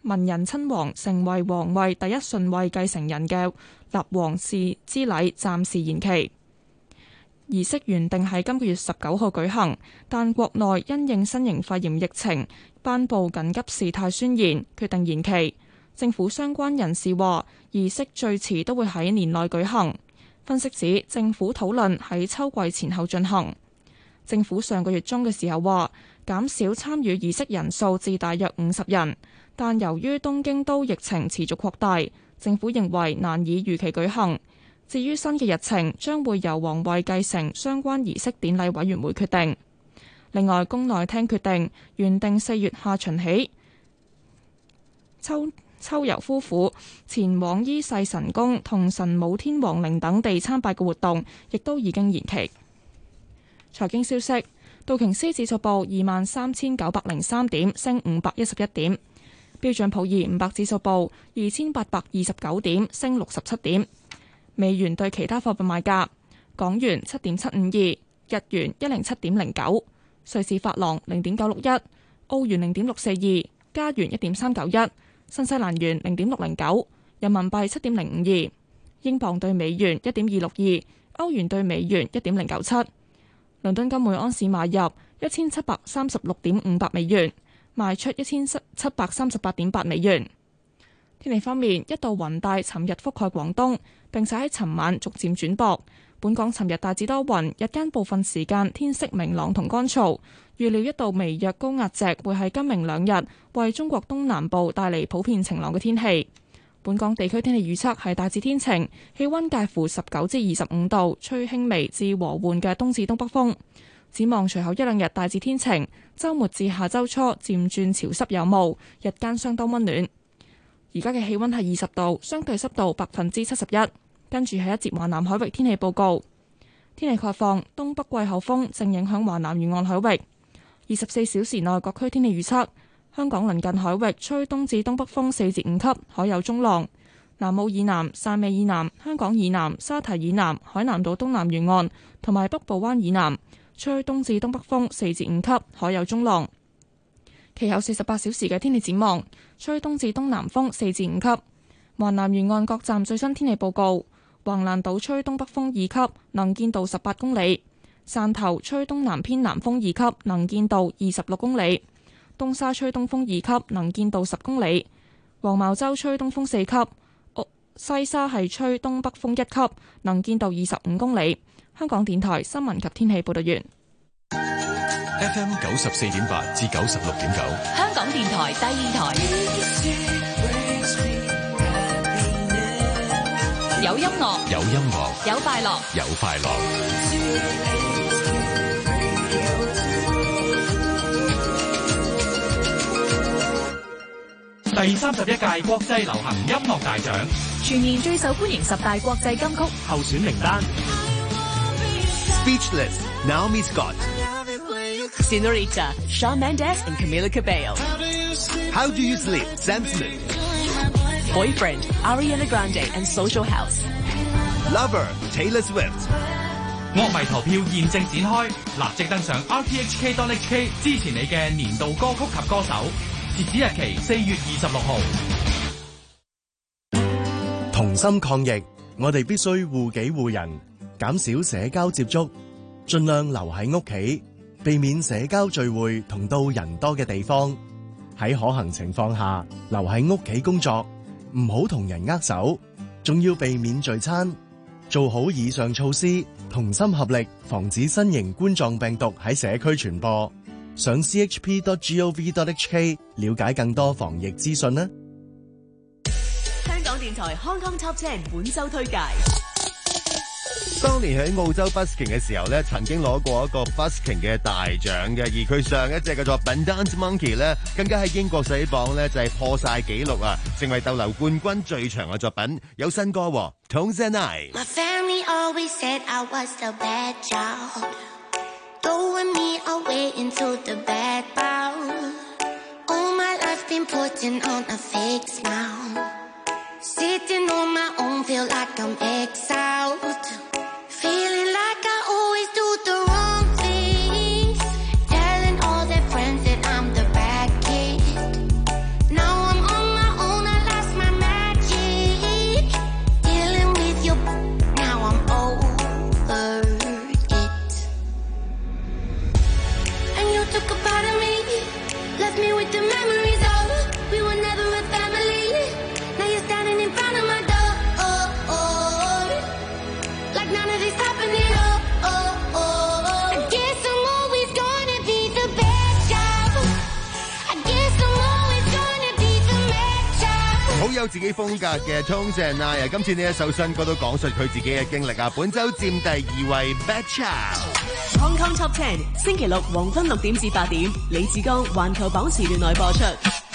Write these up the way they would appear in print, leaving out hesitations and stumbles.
文人親王成為皇位第一順位繼承人嘅立王嗣之禮暫時延期。儀式原定喺今個月19號舉行，但國內因應新型肺炎疫情頒布緊急事態宣言，決定延期。政府相關人士話，儀式最遲都會喺年內舉行。分析指，政府討論喺秋季前後進行。政府上個月中嘅時候話，減少參與儀式人數至大約50人，但由於東京都疫情持續擴大，政府認為難以如期舉行。至於新嘅日程，將會由皇位繼承相關儀式典禮委員會決定。另外，宮內廳決定原定4月下旬起，秋游夫婦前往伊勢神宮同神武天皇陵等地參拜嘅活動，亦都已經延期。財經消息，道瓊斯指數報23,903點，升511點；標準普爾500指數報2,829點，升67點。美元對其他貨幣賣價：港元7.752，日元107.09，瑞士法郎0.961，澳元0.642，加元1.391，新西蘭元0.609，人民幣7.052，英鎊對美元1.262，歐元對美元1.097。倫敦金每安士買入1736.58美元，賣出1738.8美元。天氣方面，一道雲帶尋日覆蓋廣東，並且喺尋晚逐漸轉薄。本港尋日大致多雲，日間部分時間天色明朗同乾燥。預料一道微弱高壓脊會喺今明兩日為中國東南部帶嚟普遍晴朗嘅天氣。本港地區天氣預測係大致天晴，氣溫介乎19至25度，吹輕微至和緩嘅東至東北風。展望隨後一兩日大致天晴，週末至下週初漸轉潮濕有霧，日間相當溫暖。而家嘅氣溫係20度，相對濕度71%。跟住係一節華南海域天氣報告。天氣概況，東北季候風正影響華南沿岸海域。24小時內各區天氣預測：香港鄰近海域吹東至東北風4至5級，海有中浪；南澳以南、汕尾以南、香港以南、沙堤以南、海南島東南沿岸同埋北部灣以南吹東至東北風4至5級，海有中浪。其後48小時嘅天氣展望，吹東至東南風4至5級。華南沿岸各站最新天氣報告：橫瀾島吹東北風2級，能見度18公里；汕頭吹東南偏南風2級，能見度26公里；東沙吹東風2級，能見度10公里；黃茅洲吹東風4級；西沙係吹東北風1級，能見度25公里。香港電台新聞及天氣報道完。 FM 94.8至96.9， 香港電台第二台，有音樂， 有音樂， 有快樂， 有快樂。 第31屆國際流行音樂大獎全年最受歡迎10大國際金曲候選名單。 Speechless, Naomi Scott, Senorita, Shawn Mendes and Camila Cabello. How Do You Sleep, Sam Smith, Boyfriend, Ariana Grande and Social House. Lover, Taylor Swift. 樂迷投票現正展開，立即登上 rthk.hk 支持你嘅年度歌曲及歌手。截止日期4月26號。 同心抗疫，我哋必須護己護人，減少社交接觸，盡量留喺屋企，避免社交聚會同到人多嘅地方。喺可行情況下，留喺屋企工作，唔好同人握手，仲要避免聚餐。做好以上措施，同心合力，防止新型冠狀病毒喺社區傳播。上 chp.gov.hk 了解更多防疫資訊啦。 香港電台 Hong Kong Top 10本周推介。 當年喺澳洲 busking 嘅時候咧，曾經攞過一個 busking 嘅大獎嘅，而佢上一隻嘅作品 Dance Monkey 咧，更加喺英國洗榜咧就係破晒紀錄啊，成為逗留冠軍最長嘅作品。有新歌喎 Tones and I。 My family always said I was the bad child, throwing me away into the bad bowl. All my life been putting on a fake smile, sitting on my own, feel like I'm exiled, feeling like I always do the wrong things, telling all their friends that I'm the bad kid. Now I'm on my 好有自己風格嘅 Tones and I 啊，今次呢一首新歌都講述佢自己嘅經歷啊。本周佔第2位 Bad Child。 Hong Kong Top 10，星期六黃昏6點至8點，李志剛環球榜時段內播出。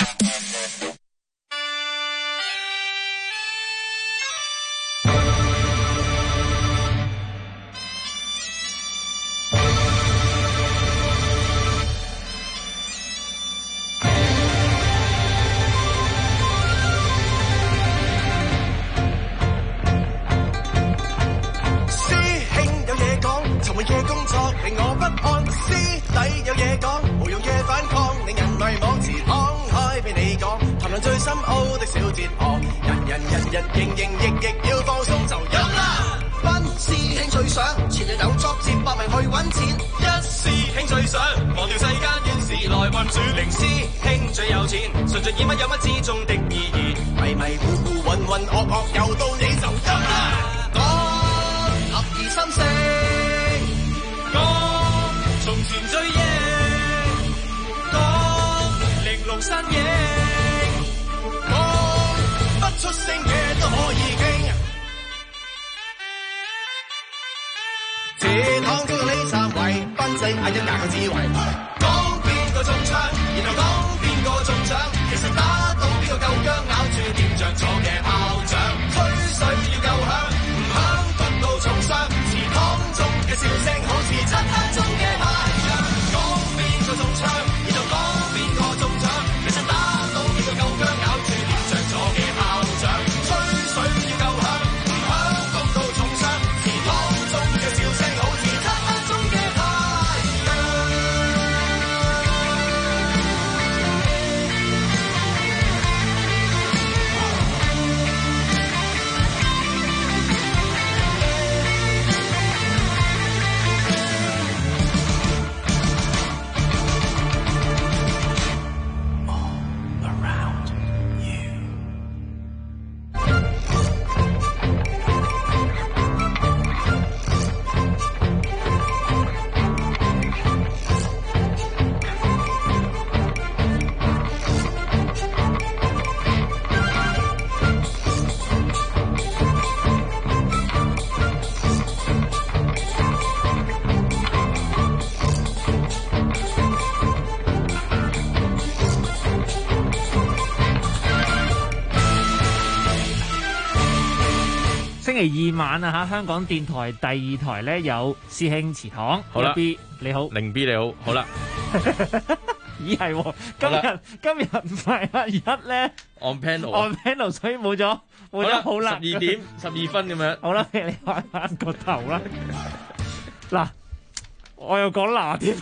星期二晚啊，香港電台第2台咧有師兄祠堂， 好啦 B 你好， 零 B 你好，好啦， 咦係今日唔係阿一咧 on panel， 所以冇咗好啦 ，12點12分咁樣， 好啦，你開翻個頭啦，嗱，我又講嗱添，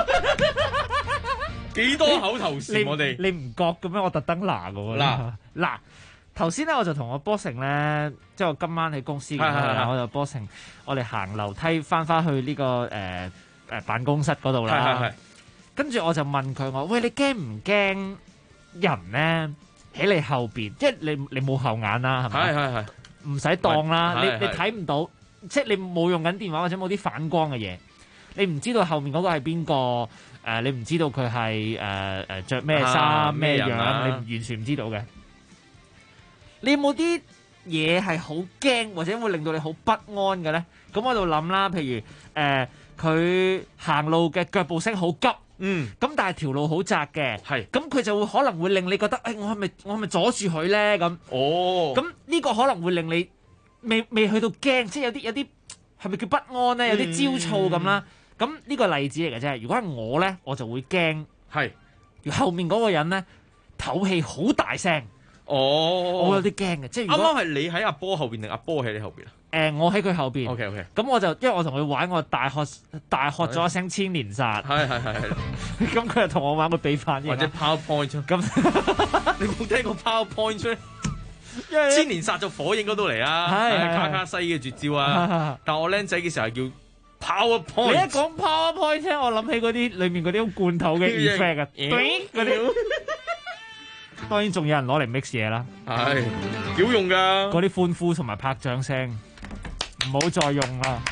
幾多口頭禪我哋， 你唔覺嘅咩？我特登嗱嘅嗱。頭先咧，我就同我波成咧，即係我今晚喺公司嘅，我就波成，我哋行樓梯翻去呢個辦公室嗰度啦。跟住我就問佢我，喂，你驚唔驚人咧喺你後邊？即係你冇後眼啦，係咪？ 係。 唔使當啦， 你你睇唔到，即係你冇用緊電話或者冇啲反光嘅嘢，你唔知道後面嗰個係邊個？你唔知道佢係著咩衫咩樣，你完全唔知道嘅。你有冇啲嘢係好驚或者會令到你好不安嘅咧？咁我喺度諗啦，譬如佢行路嘅腳步聲好急，咁但係條路好窄嘅，咁佢就會可能會令你覺得，我係咪阻住佢咧？咁，咁呢個可能會令你未去到驚，即係有啲係咪叫不安咧？有啲焦躁咁啦。咁呢個例子嚟嘅啫。如果係我咧，我就會驚，後面嗰個人咧唞氣好大聲。我有啲驚嘅，即係如果啱啱係你喺阿波後邊定阿波喺你後邊啊？ 我喺佢後邊。 OK。 咁我就因為我同佢玩，我大喝咗一聲千年殺。係。咁佢又同我玩個比反應。 或者 PowerPoint 咁，你冇聽過 PowerPoint 咩？千年殺就火影嗰度嚟啊，卡卡西嘅絕招啊。但我僆仔嘅時候係叫 PowerPoint。 你一講 PowerPoint 咧，我諗起嗰啲裏面嗰啲罐頭嘅 effect 啊，嗰啲。當然仲有人攞嚟 mix 嘢啦， 係幾好用噶。 嗰啲歡呼同埋拍掌聲，唔好再用啦，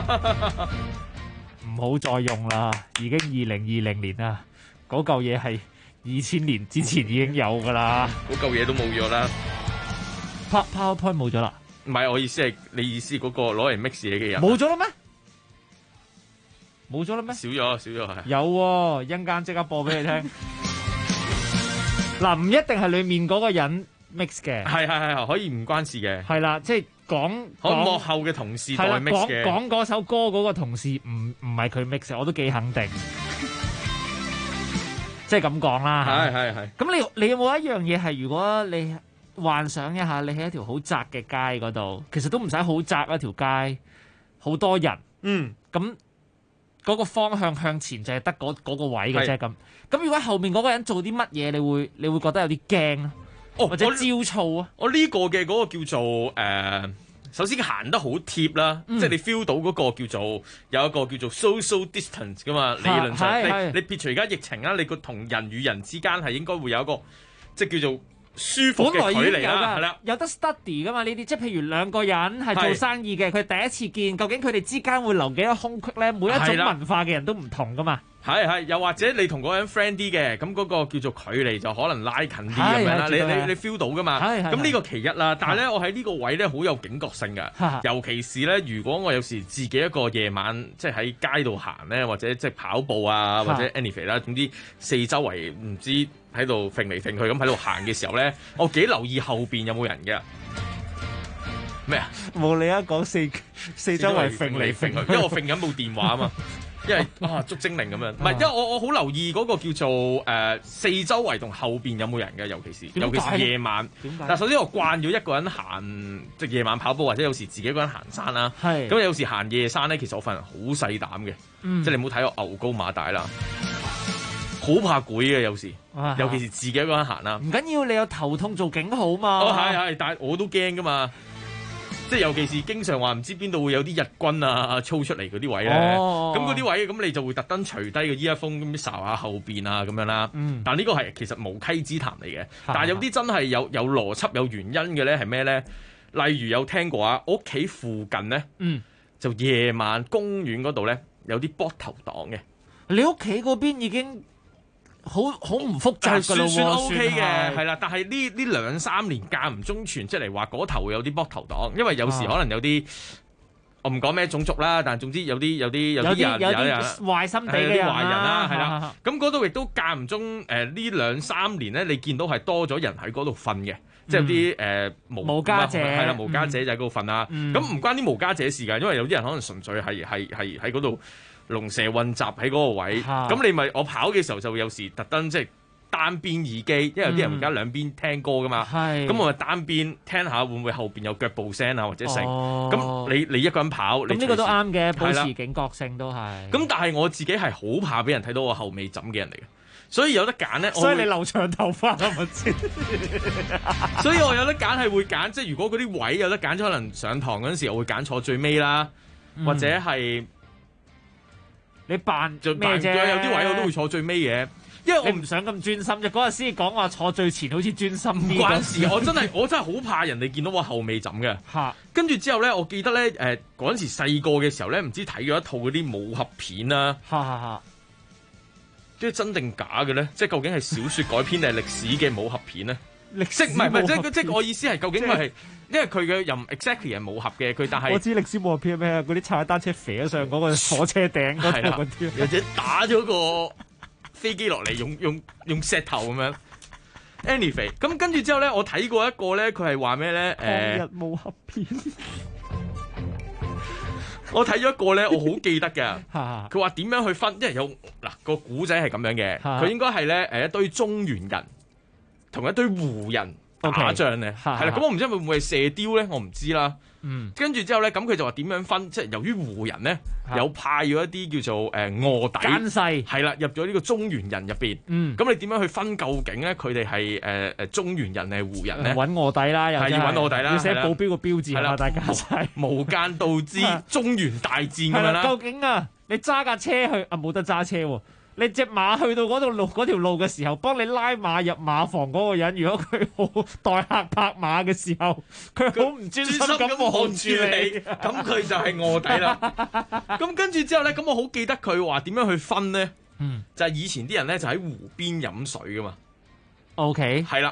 唔好再用啦，已經2020年啦，嗰嚿嘢係2000年之前已經有噶啦， 嗰嚿嘢都冇咗啦。 PowerPoint 冇咗啦。 唔係，我意思係你意思嗰個攞嚟 mix 嘢嘅人冇咗啦咩？冇咗啦咩？ 少咗係。 有喎，一陣間即刻播俾你聽。嗱，唔一定係裡面嗰個人 mix 嘅， 係可以唔關事嘅。 係啦，即係講幕後嘅同事代 mix 嘅。 講嗰首歌嗰個同事唔係佢 mix，我都幾肯定。即係咁講啦。 係。 咁你有冇一樣嘢係，如果你幻想一下，你喺一條好窄嘅街嗰度，其實都唔使好窄一條街，好多人。咁嗰個方向向前就係得嗰個位嘅啫。咁如果後面嗰個人做啲乜嘢，你會覺得有啲驚啊？或者焦躁啊？ 我呢個嘅嗰個叫做首先行得好貼啦，即係你 feel 到嗰個叫做有一個叫做 social distance 噶嘛。理論上，你撇除而家疫情啦，你個同人與人之間係應該會有一個即係叫做舒服嘅距離啦，係啦， 有得 study 噶嘛呢啲，即係譬如兩個人係做生意嘅，佢第一次見，究竟佢哋之間會留幾多空隙咧？每一種文化嘅人都唔同噶嘛。 係，又或者你同嗰個人 friend 啲嘅，咁嗰個叫做距離就可能拉近啲咁樣啦。你 feel 到噶嘛？咁呢個其一啦。但係咧，我喺呢個位咧好有警覺性㗎，尤其是咧，如果我有時自己一個夜晚即係喺街度行咧，或者即係跑步啊，或者 anything 啦，總之四周圍唔知喺度揈嚟揈去咁喺度行嘅時候咧，我幾留意後邊有冇人嘅。咩啊？ 冇你一講四周圍揈嚟揈去， 因為我揈緊部電話啊嘛。因為捉精靈咁樣，唔係，因為我好留意嗰個叫做四周圍同後邊有冇人嘅，尤其是夜晚。點解？但首先我慣咗一個人行，即係夜晚跑步，或者有時自己一個人行山啦。咁有時行夜山咧，其實我份人好細膽嘅，即係你唔好睇我牛高馬大啦，好怕攰嘅有時，尤其是自己一個人行啦。 唔緊要，你有頭痛做警號嘛？ 係，但係我都驚噶嘛。即係尤其是經常話唔知邊度會有啲日軍啊操出嚟嗰啲位咧，咁嗰啲位咁你就會特登除低個 earphone 咁睄下後邊啊咁樣啦。但呢個係其實無稽之談嚟嘅。但係有啲真係有邏輯有原因嘅咧係咩咧？例如有聽過啊，我屋企附近咧，就夜晚公園嗰度咧有啲膊頭黨嘅。 你屋企嗰邊已經好唔複雜㗎咯， 算 OK 嘅，係啦。但係呢兩三年間唔中傳出嚟話嗰頭有啲膊頭黨，因為有時可能有啲我唔講咩種族啦，但係總之有啲人有啲壞心地嘅人壞人啦，係啦。咁嗰度亦都間唔中呢兩三年咧，你見到係多咗人喺嗰度瞓嘅，即係有啲無家者係啦，無家者就喺嗰度瞓啦。咁唔關啲無家者事㗎，因為有啲人可能純粹係喺嗰度。龍蛇混雜喺嗰個位，咁你咪我跑嘅時候就有時特登即係單邊耳機，因為有啲人而家兩邊聽歌噶嘛，咁我咪單邊聽下會唔會後邊有腳步聲啊或者成，咁你一個人跑， 咁呢個都啱嘅，保持警覺性都係。 咁但係我自己係好怕俾人睇到我後尾枕嘅人嚟嘅，所以有得揀咧。 所以你留長頭髮係咪先？ 所以我有得揀係會揀，即係如果嗰啲位有得揀，可能上堂嗰陣時我會揀坐最尾啦，或者係。 你扮就咩啫？ 有啲位我都會坐最尾嘅，因為我唔想咁專心啫。嗰日先講話坐最前好似專心啲。 唔關事，我真係好怕人哋見到我後尾枕嘅。跟住之後咧，我記得咧嗰陣時細個嘅時候咧，唔知睇咗一套嗰啲武俠片啦。即係真定假嘅咧？即係究竟係小説改編定係歷史嘅武俠片咧？歷史唔係即係我意思係究竟佢係。因為佢嘅又 exactly 係武俠嘅，佢但係我知歷史武俠片咩？嗰啲踩單車飛上嗰個火車頂嗰度嗰啲， 或者打咗個飛機落嚟，用石頭咁樣。Anyway， 咁跟住之後咧，我睇過一個咧，佢係話咩咧？ 抗日武俠片。 我睇咗一個咧，我好記得嘅。佢話點樣去分？因為有嗱個古仔係咁樣嘅，佢應該係咧一堆中原人同一堆胡人。打仗咧，係啦，咁我唔知會唔會係射雕咧，我唔知啦。跟住之後咧，咁佢就話點樣分？即係由於胡人咧有派咗一啲叫做臥底奸細， 係啦，入咗呢個中原人入邊。咁你點樣去分究竟咧？佢哋係中原人定係胡人咧？ 揾臥底啦， 係要揾臥底啦， 要寫保鏢個標誌啦，大家無間道之中原大戰咁樣啦。 究竟啊，你揸架車去啊，冇得揸車喎。你隻馬去到嗰條路嘅時候，幫你拉馬入馬房嗰個人，如果佢好代客拍馬嘅時候，佢好唔專心咁望住你， 咁佢就係臥底啦。咁跟住之後咧，咁我好記得佢話點樣去分咧？就係以前啲人咧就喺湖邊飲水噶嘛。 OK， 係啦。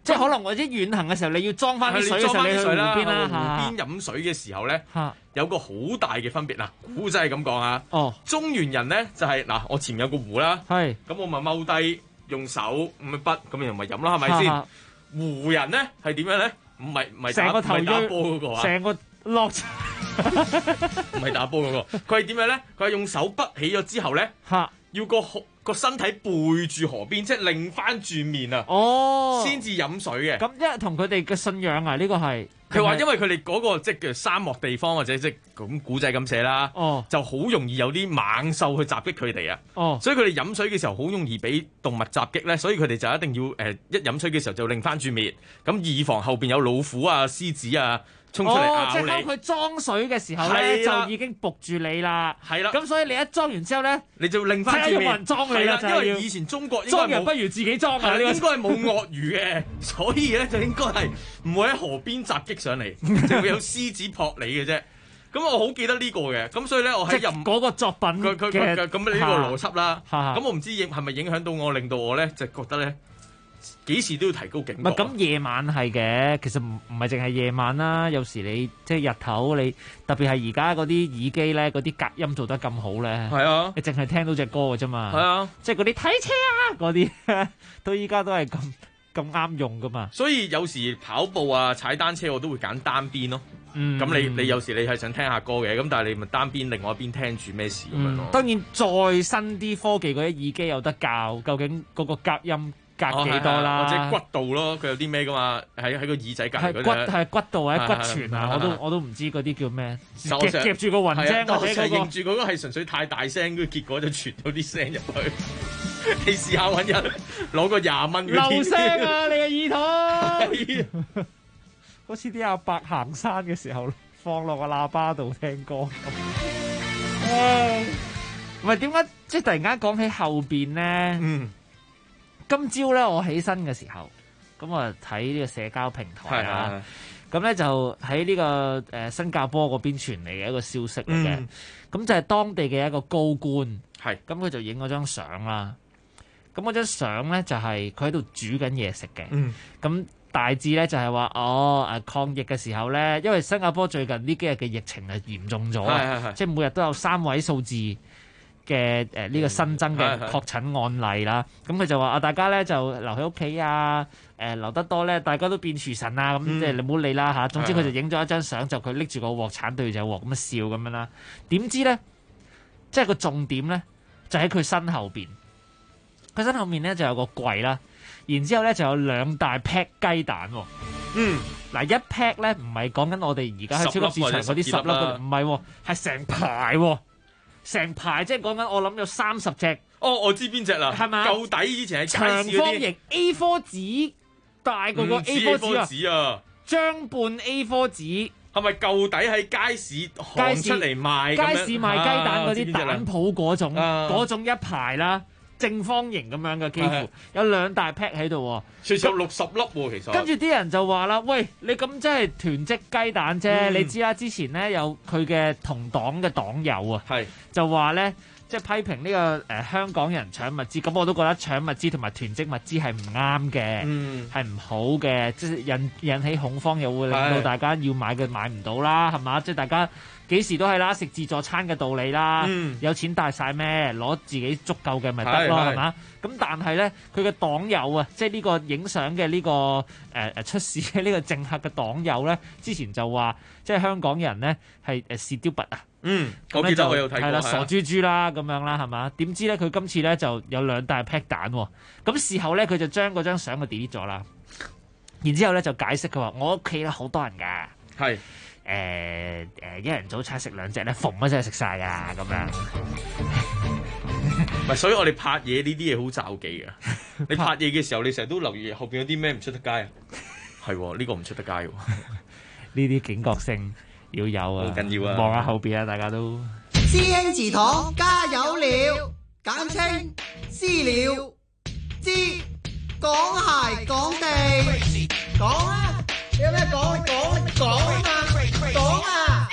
即係可能或者遠行嘅時候，你要裝翻啲水嘅時候，你去湖邊啦， 湖邊飲水嘅時候咧，有個好大嘅分別嗱，古仔係咁講啊。中原人咧就係嗱，我前面有個湖啦，咁我咪踎低用手咁樣筆，咁又咪飲啦，係咪先？湖人咧係點樣咧？唔係成個頭打波嗰個啊，成個落唔係打波嗰個，佢係點樣咧？佢係用手筆起咗之後咧，要個身體背住河邊，即係擰翻轉面啊！先至飲水嘅。咁因為同佢哋嘅信仰啊，呢個係佢話，因為佢哋嗰個即係叫沙漠地方或者即係咁古仔咁寫啦，就好容易有啲猛獸去襲擊佢哋啊！所以佢哋飲水嘅時候好容易俾動物襲擊咧，所以佢哋就一定要一飲水嘅時候就擰翻轉面，咁以防後邊有老虎啊、獅子啊衝出嚟咬你。 即係當佢裝水嘅時候咧，就已經伏住你啦。係啦，咁所以你一裝完之後咧， 你就擰翻轉面。 有人裝你啦， 因為以前中國裝人不如自己裝啊， 應該係冇鱷魚嘅，所以咧就應該係唔會喺河邊襲擊上嚟，就會有獅子撲你嘅啫。咁我好記得呢個嘅，咁所以咧我喺嗰個作品佢咁呢個邏輯啦。咁我唔知係咪影響到我，令到我咧就覺得咧。幾時都要提高警覺。 唔係咁夜晚係嘅，其實唔係淨係夜晚啦。有時你即係日頭，你特別係而家嗰啲耳機咧，嗰啲隔音做得咁好咧。係啊，你淨係聽到隻歌嘅啫嘛。係啊，即係嗰啲睇車啊嗰啲，到依家都係咁啱用噶嘛。 所以有時跑步啊、踩單車我都會揀單邊咯。咁你有時你係想聽下歌嘅，咁但係你咪單邊另外一邊聽住咩事咁樣咯。 當然再新啲科技嗰啲耳機有得教，究竟嗰個隔音隔幾多啦， 或者骨度咯，佢有啲咩噶嘛？喺個耳仔隔離嗰啲係骨度或者骨傳啊，我都唔知嗰啲叫咩，夾住個雲精或者嗰個。 認住嗰個係純粹太大聲，跟住結果就傳到啲聲入去。你試下揾人攞個20蚊嘅漏聲啊！你嘅耳筒，好似啲阿伯行山嘅時候放落個喇叭度聽歌咁。唔係點解即係突然間講起後邊咧？今朝咧，我起身嘅時候，咁我睇呢個社交平台啦，咁咧就喺呢個新加坡嗰邊傳嚟嘅一個消息嚟嘅，咁就係當地嘅一個高官，咁佢就影咗張相啦。咁嗰張相咧就係佢喺度煮緊嘢食嘅，咁大致咧就係話抗疫嘅時候咧，因為新加坡最近呢幾日嘅疫情係嚴重咗啊，即係每日都有3位數字嘅呢個新增嘅確診案例啦，咁佢就話大家咧就留喺屋企啊，留得多咧，大家都變廚神啊，咁即係你唔好理啦嚇。總之佢就影咗一張相，就佢拎住個鑊鏟對住隻鑊咁笑咁樣啦。點知咧，即係個重點咧，就喺佢身後邊。佢身後面咧就有個櫃啦，然之後咧就有2大 pack 雞蛋喎。嗱一 pack 咧唔係講緊我哋而家喺超級市場嗰啲10粒，唔係喎，係成排喎。成排即係講緊，我諗有30隻。 我知邊隻啦，係咪？舊底以前係長方形 A4 紙，大過個 A4 紙啊，張半 A4 紙。 係咪舊底喺街市行出嚟賣？ 街市賣雞蛋嗰啲蛋鋪嗰種一排啦，正方形咁樣嘅，幾乎有2大 pack 喺度， 最少有60粒喎，其實。跟住啲人就話啦，喂，你咁真係囤積雞蛋啫，你知啦，之前咧有佢嘅同黨嘅黨友啊，就話咧，即係批評呢個香港人搶物資，咁我都覺得搶物資同埋囤積物資係唔啱嘅，係唔好嘅，即係引起恐慌，又會令到大家要買嘅買唔到啦，係嘛？即係大家幾時都係啦，食自助餐嘅道理啦，有錢大晒咩？攞自己足夠嘅咪得咯，係嘛？咁但係咧，佢嘅黨友啊，即係呢個影相嘅呢個出事嘅呢個政客嘅黨友咧，之前就話，即係香港人咧係蝕雕拔啊。 我記得我有睇過， 係啦，傻豬豬啦咁樣啦，係嘛？點知咧佢今次咧就有2大 pack 蛋喎。咁事後咧佢就將嗰張相嘅 delete 咗啦。然之後咧就解釋佢話：我屋企咧好多人㗎，係一人早餐食2隻咧，逢一隻食晒㗎咁樣。 唔係，所以我哋拍嘢呢啲嘢好罩忌嘅。你拍嘢嘅時候，你成日都留意後邊有啲咩唔出得街啊？係呢個唔出得街喎。 呢啲警覺性要有啊， 好緊要啊！ 望下後邊啊，大家都。 師兄祠堂加油了，簡稱私了。知講鞋講地，講啊！有咩講啊嘛，講啊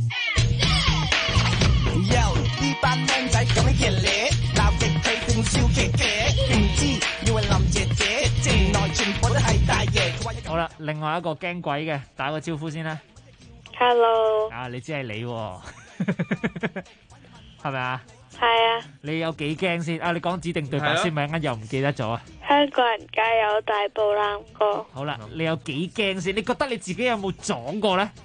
！Yo， 呢班僆仔咁樣熱烈，鬧極佢仲笑騎騎，唔知以為林姐姐，城內全部都係大爺。 好啦，另外一個驚鬼嘅，打個招呼先啦。 Hello。 啊，你知係你喎，係咪啊？ 係啊。 你有幾驚先？啊，你講指定對白先，咪又唔記得咗啊？ 香港人加油，大步攬過。 好啦，你有幾驚先？你覺得你自己有冇撞過咧？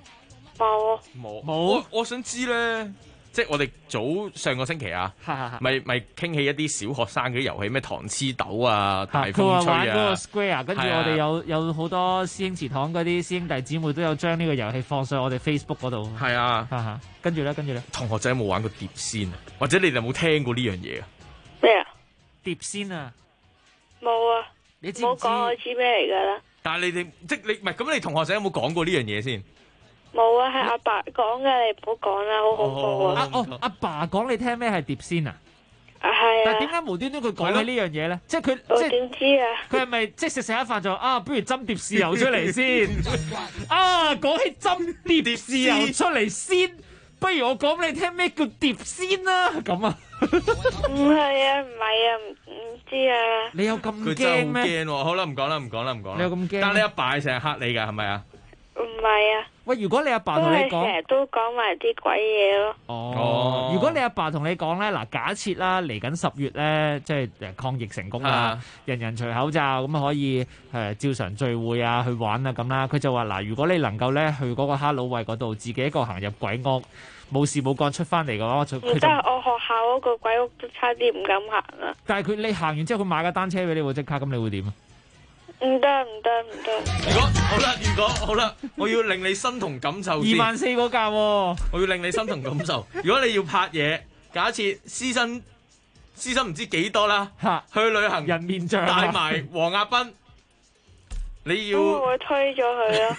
冇。我想知咧。即係我哋上個星期啊，咪傾起一啲小學生嘅遊戲，咩糖黐豆啊、大風吹啊。佢話玩嗰個 Square， 跟住我哋有好多師兄祠堂嗰啲師兄弟姊妹都有將呢個遊戲放上我哋 Facebook 嗰度。 係啊， 跟住咧， 同學仔有冇玩過碟仙啊？或者你哋有冇聽過呢樣嘢啊？ 咩啊？ 碟仙啊？ 冇啊！ 你知唔知？ 冇講我知咩嚟㗎啦。 但係你哋即係你唔係咁，你同學仔有冇講過呢樣嘢先？ 冇啊，係阿爸講嘅，你唔好講啦，好恐怖啊！ 阿爸講你聽咩係碟仙啊？ 係啊。 但係點解無端端佢講起呢樣嘢咧？即係佢我點知啊？ 佢係咪即係食一飯就不如斟碟豉油出嚟先？講起斟碟豉油出嚟先，不如我講俾你聽咩叫碟仙啦？咁啊？ 唔係啊，唔知啊。 你有咁驚咩？ 佢真係好驚喎！好啦，唔講啦。 你有咁驚？ 但係你阿爸成日嚇你㗎，係咪啊？ 唔係啊。 喂，如果你阿爸同你講， 成日都講埋啲鬼嘢咯。 如果你阿爸同你講咧，嗱，假設啦，嚟緊10月咧，即係抗疫成功啦，人人除口罩咁可以照常聚會啊，去玩啊咁啦。佢就話嗱，如果你能夠咧去嗰個哈囉喂嗰度，自己一個行入鬼屋，冇事冇幹出翻嚟嘅話，佢就唔得，我學校嗰個鬼屋都差啲唔敢行啦。 但係你行完之後，佢買架單車俾你喎，即刻咁你會點啊？ 唔得。 如果好啦，我要令你身同感受先。 24000嗰架喎， 我要令你身同感受。如果你要拍嘢，假設師生唔知幾多啦，去旅行人面像帶埋黃亞斌，你要我會推咗佢咯。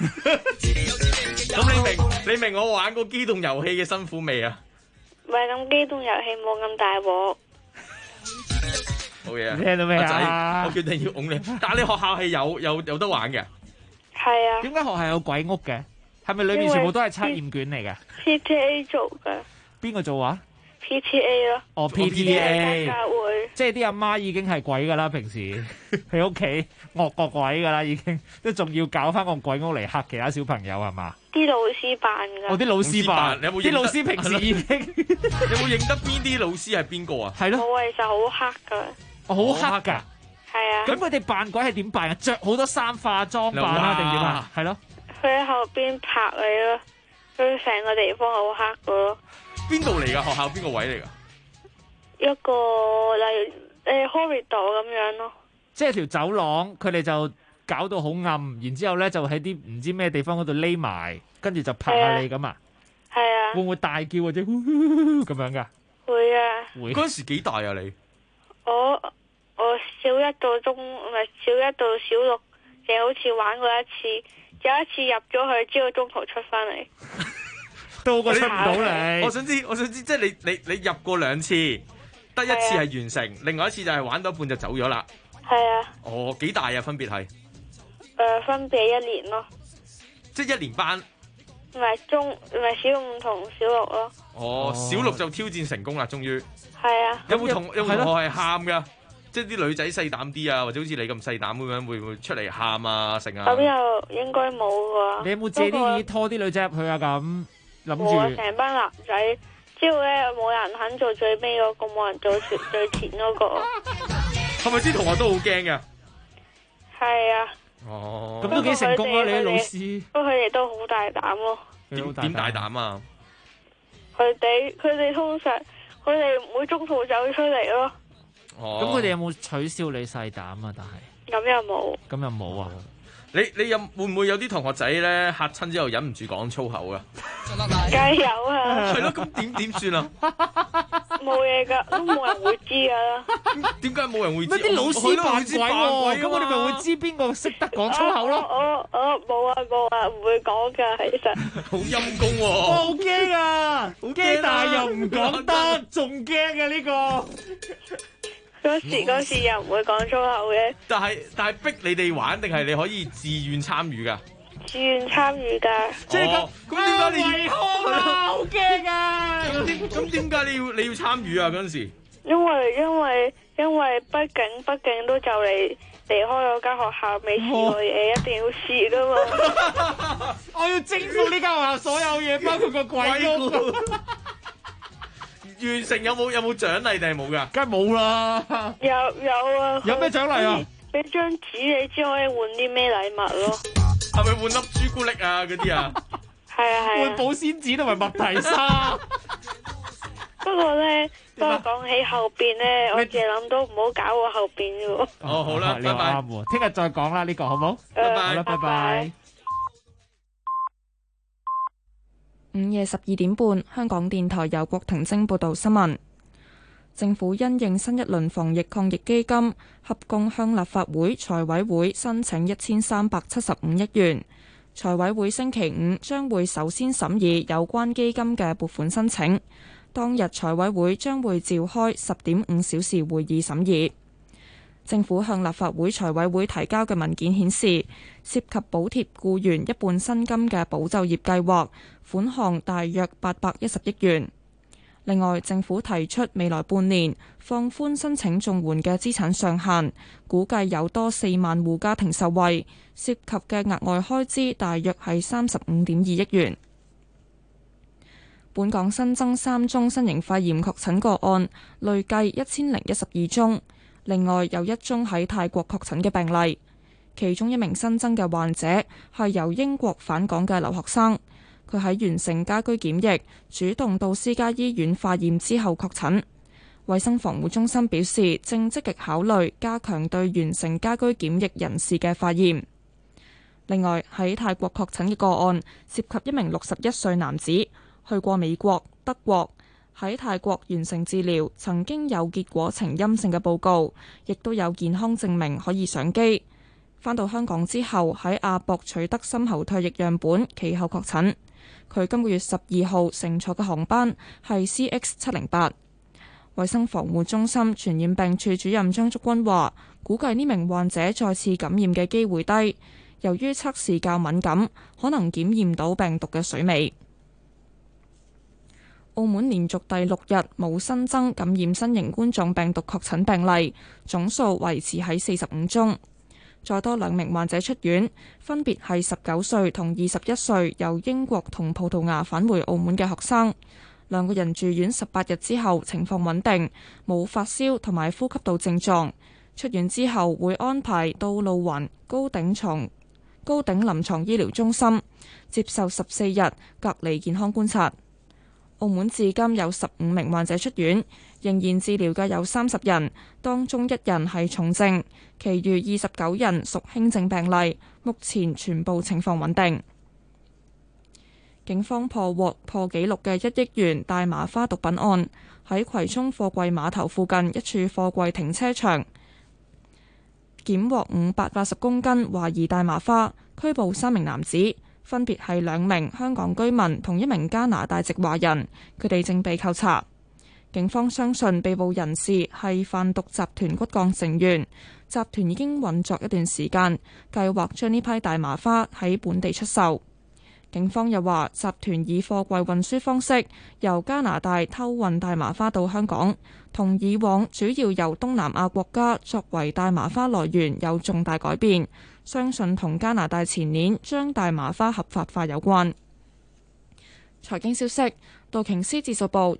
咁你明我玩過機動遊戲嘅辛苦未啊？ 唔係咁，機動遊戲冇咁大鑊。 好嘢啊！ 聽到未啊？ 仔，我決定要拱你。但係你學校係有得玩嘅。 係啊。 點解學校有鬼屋嘅？係咪裏面全部都係測驗卷嚟嘅 ？PTA 做嘅。 邊個做啊 ？PTA 咯。 哦 ，PTA。 會。 即係啲阿媽已經係鬼噶啦，平時喺屋企惡過鬼噶啦，已經都仲要搞翻個鬼屋嚟嚇其他小朋友係嘛？ 啲老師扮㗎。 啲老師扮。啲老師平時已經有冇認得邊啲老師係邊個啊？ 係咯。 冇啊，其實好黑㗎。 好黑噶， 係啊。 咁佢哋扮鬼係點扮啊？着好多衫化妝扮啊，定點啊？係咯。 佢喺後邊拍你咯，佢成個地方好黑噶咯。 邊度嚟噶？學校邊個位嚟噶？ 一個例如corridor 咁樣咯。 即係條走廊，佢哋就搞到好暗，然之後咧就喺啲唔知咩地方嗰度匿埋，跟住就拍下你咁啊。 係啊。 會唔會大叫或者咁樣噶？ 會啊。 會。嗰陣時幾大啊你？ 我小一到小6，淨好似玩過一次，有一次入咗去，之後中途出翻嚟， 都出唔到嚟。 我想知，即係你入過2次，得一次係完成，另外一次就係玩到一半就走咗啦。 係啊。 哦，幾大啊？分別係？ 分別1年咯。 即係1年班。 唔係小5同小6咯。 哦，小6就挑戰成功啦，終於。 係啊。 有冇同學係喊噶？即係啲女仔細膽啲啊，或者好似你咁細膽咁樣，會唔會出嚟喊啊？成啊？ 咁又應該冇㗎。 你有冇借啲嘢拖啲女仔入去啊？咁諗住。 成班男仔，之後咧冇人肯做最尾嗰個，冇人做最前嗰個。 係咪啲同學都好驚㗎？ 係啊。 哦。 咁都幾成功啊！你啲老師。 不過佢哋都好大膽咯。 點大膽啊？ 佢哋通常佢哋唔會中途走出嚟咯。 咁佢哋有冇取笑你細膽啊？但係咁又冇啊！ 你有會唔會有啲同學仔咧嚇親之後忍唔住講粗口噶？ 梗有啊！ 係咯，咁點算啊？ 冇嘢噶，都冇人會知噶啦。 點解冇人會知？ 乜啲老師扮鬼喎？咁我哋咪會知邊個識得講粗口咯？ 我冇啊，唔會講噶，其實。 好陰公喎！ 我好驚啊！好驚，但係又唔講得，仲驚啊呢個。 嗰時又唔會講粗口嘅。但係逼你哋玩定係你可以自願參與㗎？ 自願參與㗎。 即係咁點解你好驚啊？ 咁點解你要參與啊？嗰陣時。 因為畢竟都就嚟離開嗰間學校未試過嘢，一定要試噶嘛。 我要征服呢間學校所有嘢，包括個鬼屋。 完成有冇獎勵定係冇㗎？ 梗係冇啦。 有啊。 有咩獎勵啊？ 俾張紙你知可以換啲咩禮物咯？ 係咪換粒朱古力啊嗰啲啊？ 係啊。 換保鮮紙同埋麥提沙。 不過咧，講起後邊咧，我淨係諗到唔好搞我後邊嘅喎。 哦，好啦， 你話啱喎，聽日再講啦，呢個好唔好？ 拜拜。 好啦，拜拜。 午夜12點半，香港電台由郭婷晶報道新聞。政府因應新一輪防疫抗疫基金，合共向立法會財委會申請1375億元。財委會星期五將會首先審議有關基金嘅撥款申請。當日財委會將會召開10.5小時會議審議。政府向立法會財委會提交嘅文件顯示，涉及補貼僱員一半薪金嘅保就業計劃款項大約810億元。另外，政府提出未來半年放寬申請綜援嘅資產上限，估計有多4萬戶家庭受惠，涉及嘅額外開支大約係35.2億元。本港新增3宗新型肺炎確診個案，累計1012宗。另外有1宗喺泰國確診嘅病例，其中一名新增嘅患者係由英國返港嘅留學生，佢喺完成家居檢疫，主動到私家醫院化驗之後確診。衛生防護中心表示，正積極考慮加強對完成家居檢疫人士嘅化驗。另外喺泰國確診嘅個案涉及一名61歲男子，去過美國、德國，喺泰國完成治療，曾經有結果呈陰性嘅報告，亦都有健康證明可以上機。返到香港之後喺亞博取得深喉唾液樣本，其後確診。佢今個月12號乘坐嘅航班係 CX708。衛生防護中心傳染病處主任張竹君話，估計呢名患者再次感染嘅機會低，由於測試較敏感，可能檢驗到病毒嘅水味。澳門連續第6日冇新增感染新型冠狀病毒確診病例，總數維持喺45宗。再多2名患者出院，分別係19歲同21歲由英國同葡萄牙返回澳門嘅學生。2個人住院18日之後情況穩定，冇發燒同埋呼吸道症狀。出院之後會安排到路環高頂臨床醫療中心接受14日隔離健康觀察。澳門至今有15名患者出院，仍然治療嘅有30人，當中1人係重症，其餘29人屬輕症病例，目前全部情況穩定。警方破獲破紀錄嘅1億元大麻花毒品案，喺葵涌貨櫃碼頭附近一處貨櫃停車場檢獲580公斤懷疑大麻花，拘捕3名男子。分別係2名香港居民同1名加拿大籍華人，佢哋正被扣查。警方相信被捕人士係販毒集團骨幹成員，集團已經運作一段時間，計劃將呢批大麻花喺本地出售。警方又話，集團以貨櫃運輸方式由加拿大偷運大麻花到香港，同以往主要由東南亞國家作為大麻花來源有重大改變，相信同加拿大前年將大麻花合法化有關。財經消息，道瓊斯指數報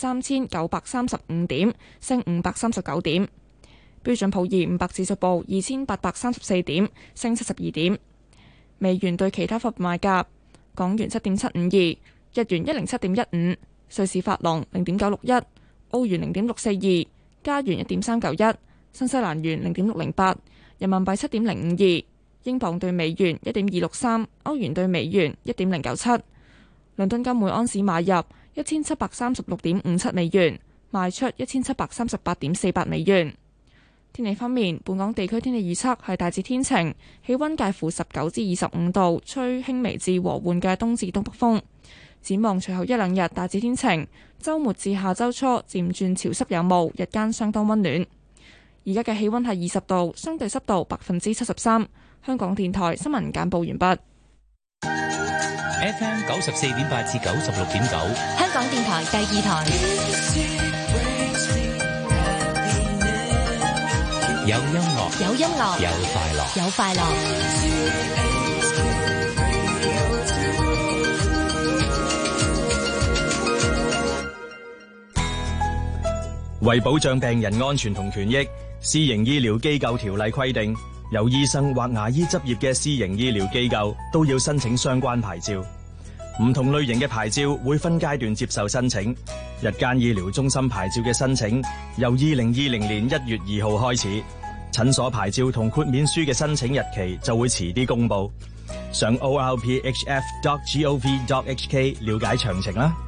23,935點，升539點；標準普爾500指數報2,834點，升72點。美元對其他貨幣賣價：港元7.752，日元107.15，瑞士法郎0.961，澳元0.642，加元1.391，新西蘭元0.608，人民幣7.052，英鎊對美元1.263，歐元對美元1.097。倫敦金每安士買入1736.57美元，賣出1738.48美元。天氣方面，本港地區天氣預測係大致天晴，氣溫介乎19至25度，吹輕微至和緩嘅東至東北風。展望隨後1、2日大致天晴，週末至下週初漸轉潮濕有霧，日間相當溫暖。而家嘅氣溫係20度，相對濕度73%。香港電台新聞簡報完畢。 FM 94.8至96.9， 香港電台第2台。 有音樂， 有音樂， 有快樂， 有快樂。 為保障病人安全同權益，私營醫療機構條例規定，由醫生或牙醫執業嘅私營醫療機構都要申請相關牌照。唔同類型嘅牌照會分階段接受申請。日間醫療中心牌照嘅申請由2020年1月2號開始，診所牌照同豁免書嘅申請日期就會遲啲公佈。上 orphf.gov.hk 了解詳情啦。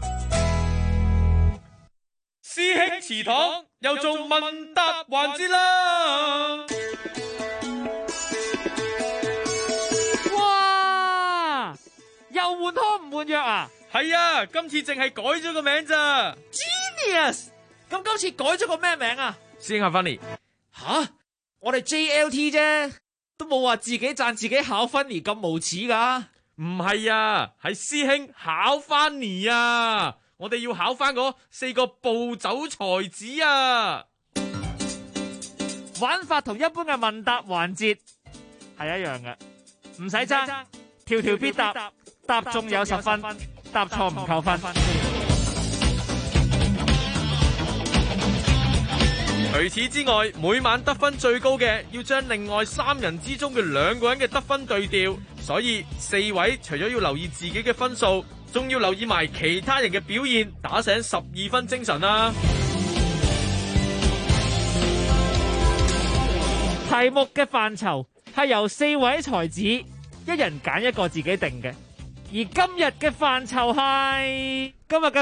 師兄祠堂又做問答環節啦！ 哇！又換湯唔換藥啊？ 係啊，今次淨係改咗個名咋。 Genius！ 咁今次改咗個咩名啊？ 師兄阿芬尼， 吓？我哋 JLT 啫，都冇話自己讚自己考芬尼咁無恥噶。 唔係啊，係師兄考翻尼啊！我哋要考翻嗰4個暴走才子啊！ 玩法同一般嘅問答環節係一樣嘅，唔使爭，條條必答，答中有10分，答錯唔扣分。 除此之外，每晚得分最高嘅要將另外3人之中嘅2個人嘅得分對調，所以4位除咗要留意自己嘅分數，仲要留意埋其他人嘅表現，打醒12分精神啊！ 題目嘅範疇係由4位才子一人揀一個自己定嘅，而今日嘅範疇係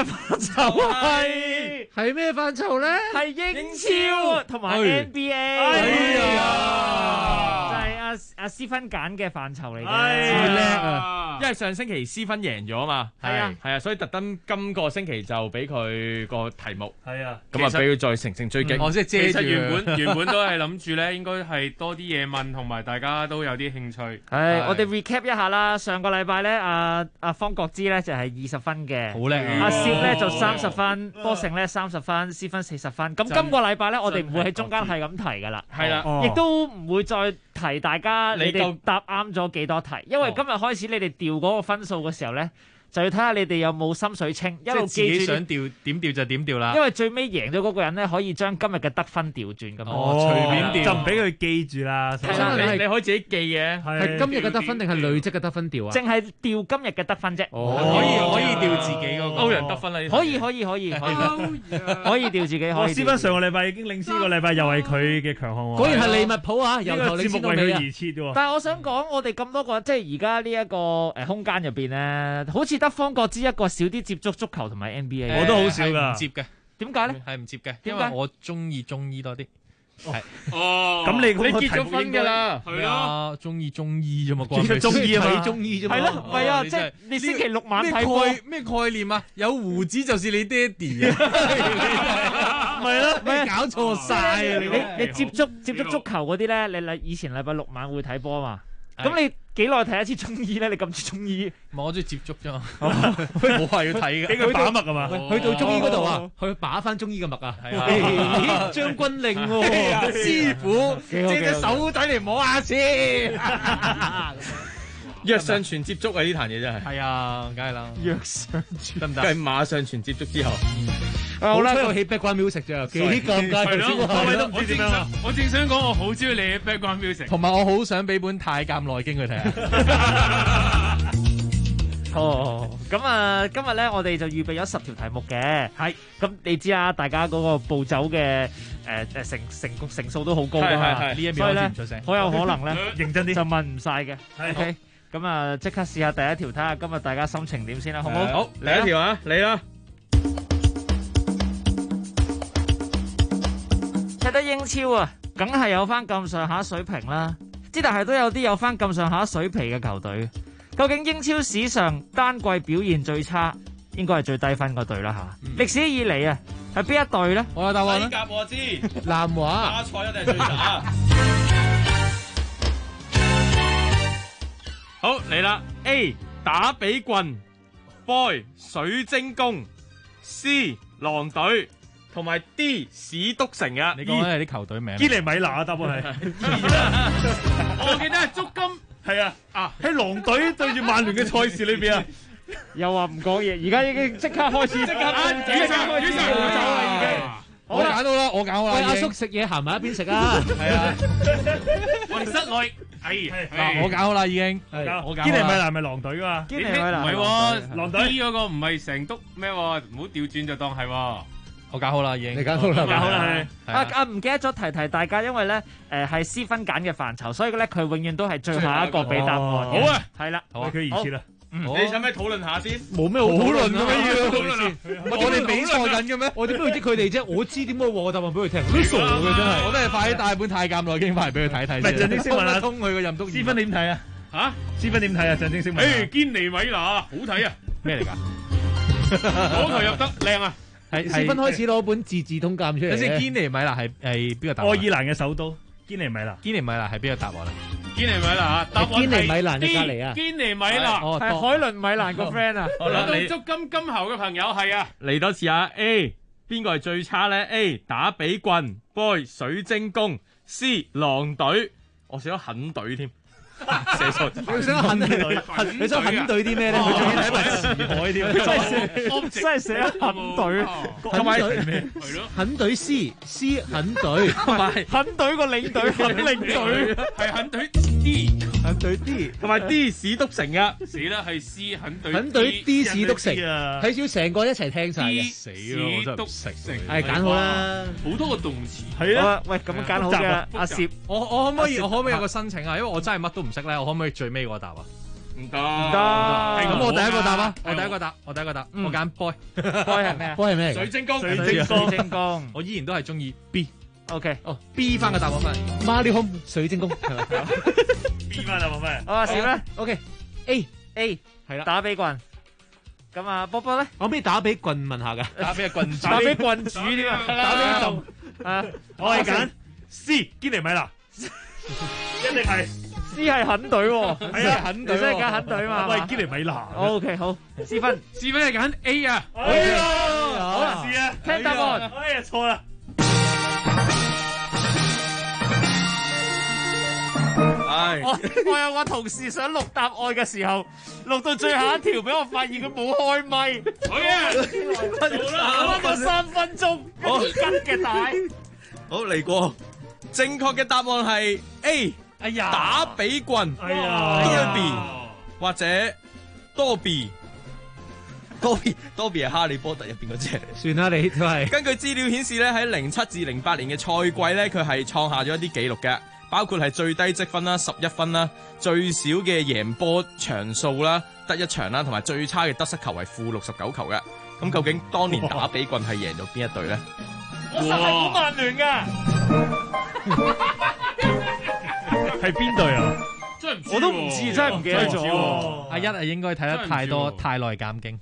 咩範疇咧？ 係英超同埋 NBA。就係阿思芬揀嘅範疇嚟嘅， 最叻啊！因為上星期思芬贏咗啊嘛， 係啊，所以特登今個星期就俾佢個題目， 係啊， 咁啊俾佢再乘勝追擊。 我即係遮住。 其實原本都係諗住咧，應該係多啲嘢問，同埋大家都有啲興趣。 係，我哋 recap 一下啦。上個禮拜咧，阿方國芝咧就係20分嘅， 好叻啊！ 阿薛咧就30分，波成咧30分，思芬40分。咁今個禮拜咧，我哋唔會喺中間係咁提噶啦， 係啦， 亦都唔會再提大家你哋答啱咗幾多題，因為今日開始你哋調嗰個分數嘅時候咧，就要睇下你哋有冇心水清，一路記住自己想調點調就點調啦。 因為最尾贏咗嗰個人咧，可以將今日嘅得分調轉咁樣。 隨便調就唔俾佢記住啦。 你可以自己記嘅。 係今日嘅得分定係累積嘅得分調啊？ 淨係調今日嘅得分啫。 可以調自己嗰個歐陽得分啦。 可以調自己。 我思芬上個禮拜已經領先，呢個禮拜又係佢嘅強項喎。 果然係利物浦啊！由頭節目為佢而設喎。 但係我想講，我哋咁多個即係而家呢一個空間入邊咧，好似得方國之一個少啲接觸足球同埋 NBA。 我都好少㗎。 唔接嘅。 點解咧？ 係唔接嘅， 點解？ 我中意中醫多啲。係咁你結咗婚㗎啦？ 係啊，中意中醫啫嘛， 中醫啊嘛， 睇中醫啫嘛。 係咯，唔係啊，即係你星期六晚睇波咩概念啊？有胡子就是你爹哋啊！ 唔係咯， 你搞錯晒啊！ 你接觸足球嗰啲咧，你以前禮拜六晚會睇波嘛？咁你幾耐睇一次中醫咧？你咁似中醫？ 我中意接觸啫嘛，冇話要睇嘅。 俾佢把脈啊嘛， 去到中醫嗰度啊，去把翻中醫嘅脈啊。 係啊， 將軍令喎，師傅借隻手仔嚟摸下先。 約上全接觸啊！呢壇嘢真係。 係啊，梗係啦。 約上全得唔得？係馬上全接觸之後。 好啦，我起 background music 啫，幾尷尬。 係咯，我正想講，我好中意你嘅 background music， 同埋我好想俾本《太監內經》佢睇下。 咁啊，今日咧我哋就預備咗10條題目嘅，係咁你知啊，大家嗰個步走嘅成數都好高㗎嘛， 呢一面所以咧唔出聲， 好有可能咧認真啲就問唔晒嘅。OK，咁啊即刻試下第一條，睇下今日大家心情點先啦，好唔好？ 好，第一條啊，嚟啦！ 睇得英超啊，梗係有翻咁上下水平啦，之但係都有啲有翻咁上下水皮嘅球隊。究竟英超史上單季表現最差，應該係最低分嗰隊啦嚇。歷史以嚟啊，係邊一隊咧？ 我有答案啦。 西甲我知， 南華。 巴塞一定係最渣。好嚟啦 ，A 打比棍 ，Boy 水晶宮 ，C 狼隊同埋 D 史篤城啊。 你講緊係啲球隊名。 堅尼米拿啊，答案係。 我記得係足金。 係啊，喺狼隊對住曼聯嘅賽事裏邊啊， 又話唔講嘢，而家已經即刻開始，即刻開始走啦已經。 我揀到啦，我揀好啦。 喂，阿叔食嘢行埋一邊食啊！ 係啊， 我哋室內， 嗱，我揀好啦已經。 我堅尼米拿係咪狼隊噶嘛？ 堅尼米拿唔係喎，狼隊 D 嗰個唔係成督咩喎？唔好調轉就當係喎。 我揀好啦已經。 你揀好啦， 揀好啦。 唔記得咗提大家，因為咧係私分揀嘅範疇，所以咧佢永遠都係最後一個俾答案。好啊， 係啦， 好，佢而設啦。 你使唔使討論下先？ 冇咩好討論嘅咩要？ 我哋比賽緊嘅咩？ 我點解會知佢哋啫？我知點解我答案俾佢聽，佢傻嘅真係。 我都係快啲帶本太監內經翻嚟俾佢睇睇。 唔係，陣間先問下通佢個任督。 私分點睇啊？ 嚇？ 私分點睇啊？陣間先問。 堅尼米拿好睇啊！ 咩嚟㗎？ 嗰台入得靚啊！ 係私分開始攞本字通鑑出嚟。 等先，堅尼米拿係邊個答案？ 愛爾蘭嘅首都堅尼米拿。 堅尼米拿係邊個答案啊？ 堅尼米拿答案係堅尼米蘭嘅隔離啊！堅尼米拿係海倫米蘭個 friend 啊！ 攞到足金猴嘅朋友係啊！ 嚟多次啊 A， 邊個係最差咧 ？A 打比棍 ，Boy 水晶宮 ，C 狼隊，我寫咗狠隊添。寫錯， 你想狠隊？你想狠隊啲咩咧？佢仲要睇埋詞海添， 真係寫狠隊， 同埋狠隊 C 狠隊， 同埋狠隊個領隊狠領隊係狠隊 D， 狠隊 D， 同埋 D 史篤城啊， 死啦係 C 狠隊， 狠隊 D 史篤城，睇少成個一齊聽晒嘅， 死咯，我真係唔識， 係揀好啦， 好多個動詞， 係啊， 喂咁樣揀好嘅，阿攝， 我可唔可以有個申請啊？因為我真係乜都唔識咧，我可唔可以最尾嗰個答啊？ 唔得， 咁我第一個答啊！我第一個答，我揀 boy。 boy 係咩 boy 係咩？ 水晶宮， 水晶宮。 我依然都係中意 B。 OK， B 翻個答案翻。 Mario Home 水晶宮。B 翻答案咩？ 我話先啦。 OK，A 係啦，打比棍。咁啊，波波咧？ 我可唔可以打比棍問下㗎？ 打比棍主。 打比棍主添啊！ 打比洞。我係揀 C 堅尼米拿。一定係。 C 係狠隊喎， 係啊，狠隊， 你真係揀狠隊嘛？ 喂，堅尼米拿。 OK， 好，C 分係揀 A 啊。 哎呀，好事啊！ 聽答案。 哎呀，錯啦。 我有個同事想錄答案嘅時候，錄到最後一條，俾我發現佢冇開咪。 好啊， 攞咗3分鐘，吉嘅帶。 好嚟過，正確嘅答案係 A。 哎呀， 打比棍， 哎呀 ，Derby 或者多比係哈利波特入邊嗰隻。 算啦，你都係。 根據資料顯示咧，喺07至08年嘅賽季咧，佢係創下咗一啲紀錄嘅，包括係最低積分啦11分啦，最少嘅贏波場數啦得1場啦，同埋最差嘅得失球為-69球嘅。咁究竟當年打比棍係贏咗邊一隊咧？ 我實係估曼聯㗎。 係邊隊啊？ 我都唔知，真係唔記得咗。 阿一係應該睇得太多太耐鑑經，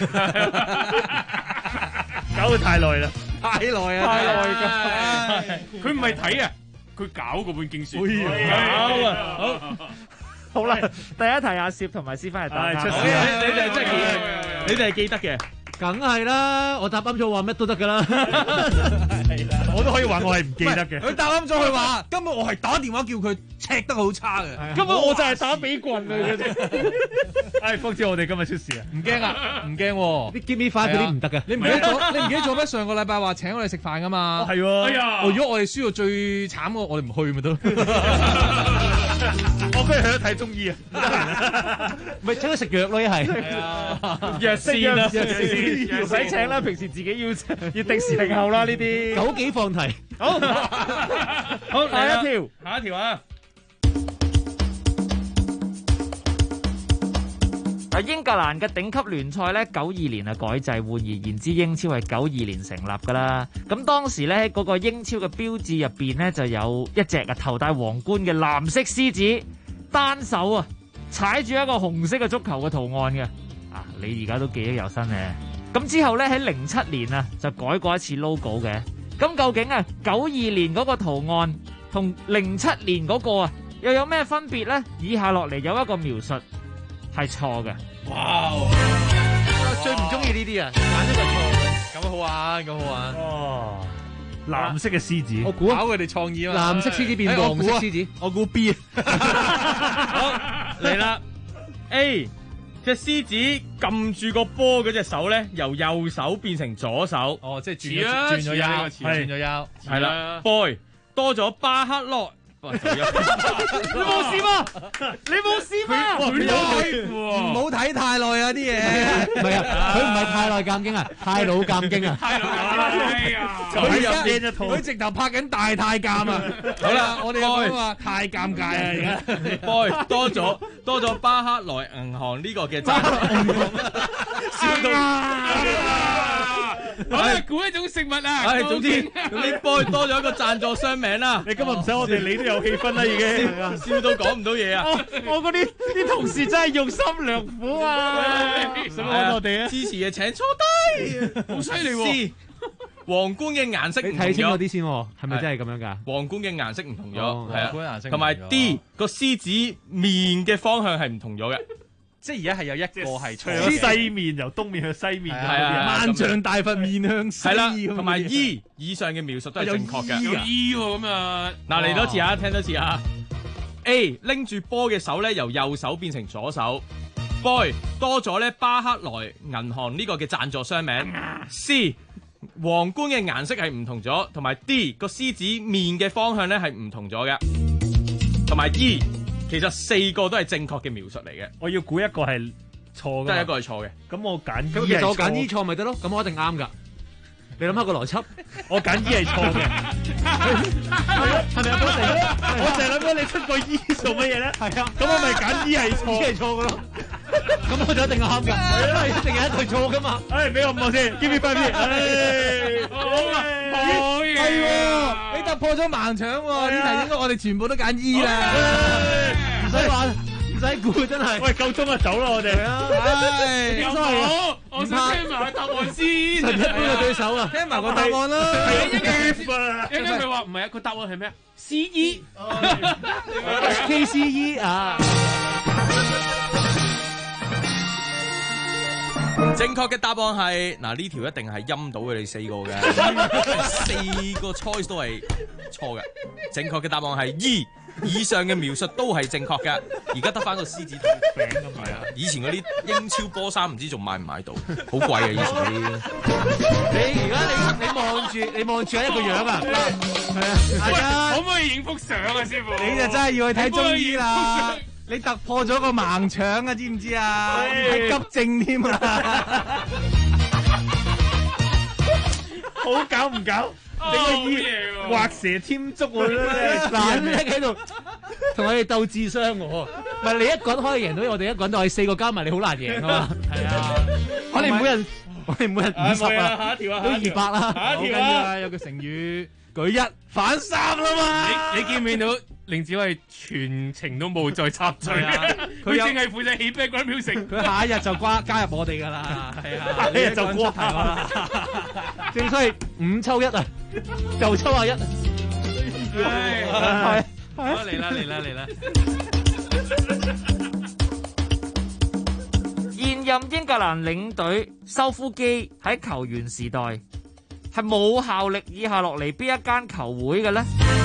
搞到太耐啦， 太耐啊！ 佢唔係睇啊，佢搞嗰本經書。 搞啊！好啦，第一題阿攝同埋師翻嚟答啱。 你哋真係你哋係記得嘅。 梗係啦，我答啱咗話乜都得噶啦，我都可以話我係唔記得嘅。 佢答啱咗，佢話根本我係打電話叫佢 check 得好差嘅， 根本我就係打比棍嘅啫。 唉，方知我哋今日出事啊！ 唔驚啊，唔驚喎。 啲 give me five 嗰啲唔得嘅， 你唔記得咗咩？上個禮拜話請我哋食飯噶嘛？ 係喎。 哎呀， 如果我哋輸到最慘，我哋唔去咪得。 我不如去睇中醫啊！咪請佢食藥咯，一係藥先啦，唔使請啦，平時自己要定時定候啦呢啲。 九幾放題， 好，下一條啊！英格蘭嘅頂級聯賽咧，92年啊改制，換而言之，英超係92年成立噶啦。咁當時咧喺嗰個英超嘅標誌入邊咧，就有一隻啊頭戴皇冠嘅藍色獅子，單手啊踩住一個紅色嘅足球嘅圖案嘅。啊，你而家都記憶猶新咧。咁之後咧喺07年啊就改過一次 logo 嘅。咁究竟啊92年嗰個圖案同07年嗰個啊又有咩分別咧？以下落嚟有一個描述係錯嘅。 哇！最唔中意呢啲啊，揀一個錯嘅。 咁好玩，咁好玩。 哦，藍色嘅獅子， 我估考佢哋創意啊嘛。 藍色獅子變黃色獅子， 我估 B。好嚟啦 ，A 隻獅子撳住個波嗰隻手咧，由右手變成左手。 哦，即係轉咗腰，轉咗腰， 係啦。Boy 多咗巴克洛。你冇事嘛？你冇事嘛？唔好睇太耐啊啲嘢，唔係啊，佢唔係太耐鑑經啊，太老鑑經啊，太老鑑經，佢直頭拍緊大太監啊！好啦，我哋講話太尷尬啊！而家 Boy 多咗巴克萊銀行呢個嘅讚，笑到。 好啦，估一種食物啊！ 總之Boy 多咗一個贊助商名啦。 你今日唔使我哋，你都有氣氛啦，已經笑到講唔到嘢啊！ 我嗰啲同事真係用心良苦啊！想揾我哋啊！ 支持嘅請坐低， 好犀利喎！ 皇冠嘅顏色唔同咗， 你睇清楚啲先，係咪真係咁樣㗎？ 皇冠嘅顏色唔同咗， 係啊， 同埋 D 個獅子面嘅方向係唔同咗嘅。 即係而家係有一個係除咗西面由東面去西面嗰啲萬丈大佛面向西， 係啦，同埋 E 以上嘅描述都係正確嘅。 有 E 喎咁啊！ 嗱，嚟多次啊，聽多次啊。A 拎住波嘅手咧，由右手變成左手。Boy 多咗咧巴克萊銀行呢個嘅贊助商名。C 皇冠嘅顏色係唔同咗，同埋 D 個獅子面嘅方向咧係唔同咗嘅，同埋 E。其實4個都係正確嘅描述嚟嘅。 我要估一個係錯嘅， 得一個係錯嘅。 咁我揀 E 其實我揀 E 錯咪得咯，咁我一定啱㗎。你諗下個邏輯， 我揀 E 係錯嘅，係咪啊？我淨係諗緊你出個 E 做乜嘢咧？係啊，咁我咪揀 E 係錯， E 係錯嘅咯。咁我就一定啱㗎，係啊，一定有一對錯㗎嘛。 俾我5個先 ，give me 5 minutes。 好嘢， 係喎，你突破咗盲腸喎，呢題應該我哋全部都揀 E 啦，唔使話，唔使估，真係。 喂，夠鐘啊，走啦我哋啊！ 冇所謂， 我想聽埋答案先。 神一般嘅對手啊，聽埋個答案啦。 一陣間佢話唔係啊，個答案係咩啊？CE KCE 啊。 正確嘅答案係嗱，呢條一定係陰到佢哋4個嘅，4個 choice 都係錯嘅。正確嘅答案係 E， 以上嘅描述都係正確嘅。而家得翻個獅子頭餅咁係啊！以前嗰啲英超波衫唔知仲買唔買到，好貴啊！以前嗰啲。 你而家你望住一個樣啊！係啊， 可唔可以影幅相啊，師傅？ 你就真係要去睇中醫啦！你突破咗個盲腸啊，知唔知啊？係急症添啊！ 好搞唔搞？你個意畫蛇添足喎， 嗱，你喺度同我哋鬥智商喎，唔係你一個人可以贏到，我哋一個人我哋4個加埋，你好難贏啊嘛！係啊，我哋每人50啊， 下一條啊， 都200啦， 下一條啊， 有個成語舉一反三啦嘛！ 你見唔見到凌子偉全程都冇再插嘴啊？佢淨係負責起 background music。 佢下一日就加入我哋㗎啦，係啊， 下一日就過題啦。 正所謂5抽1啊，就抽下1。 係，好嚟啦！ 現任英格蘭領隊修夫基喺球員時代係冇效力以下落嚟邊一間球會嘅咧？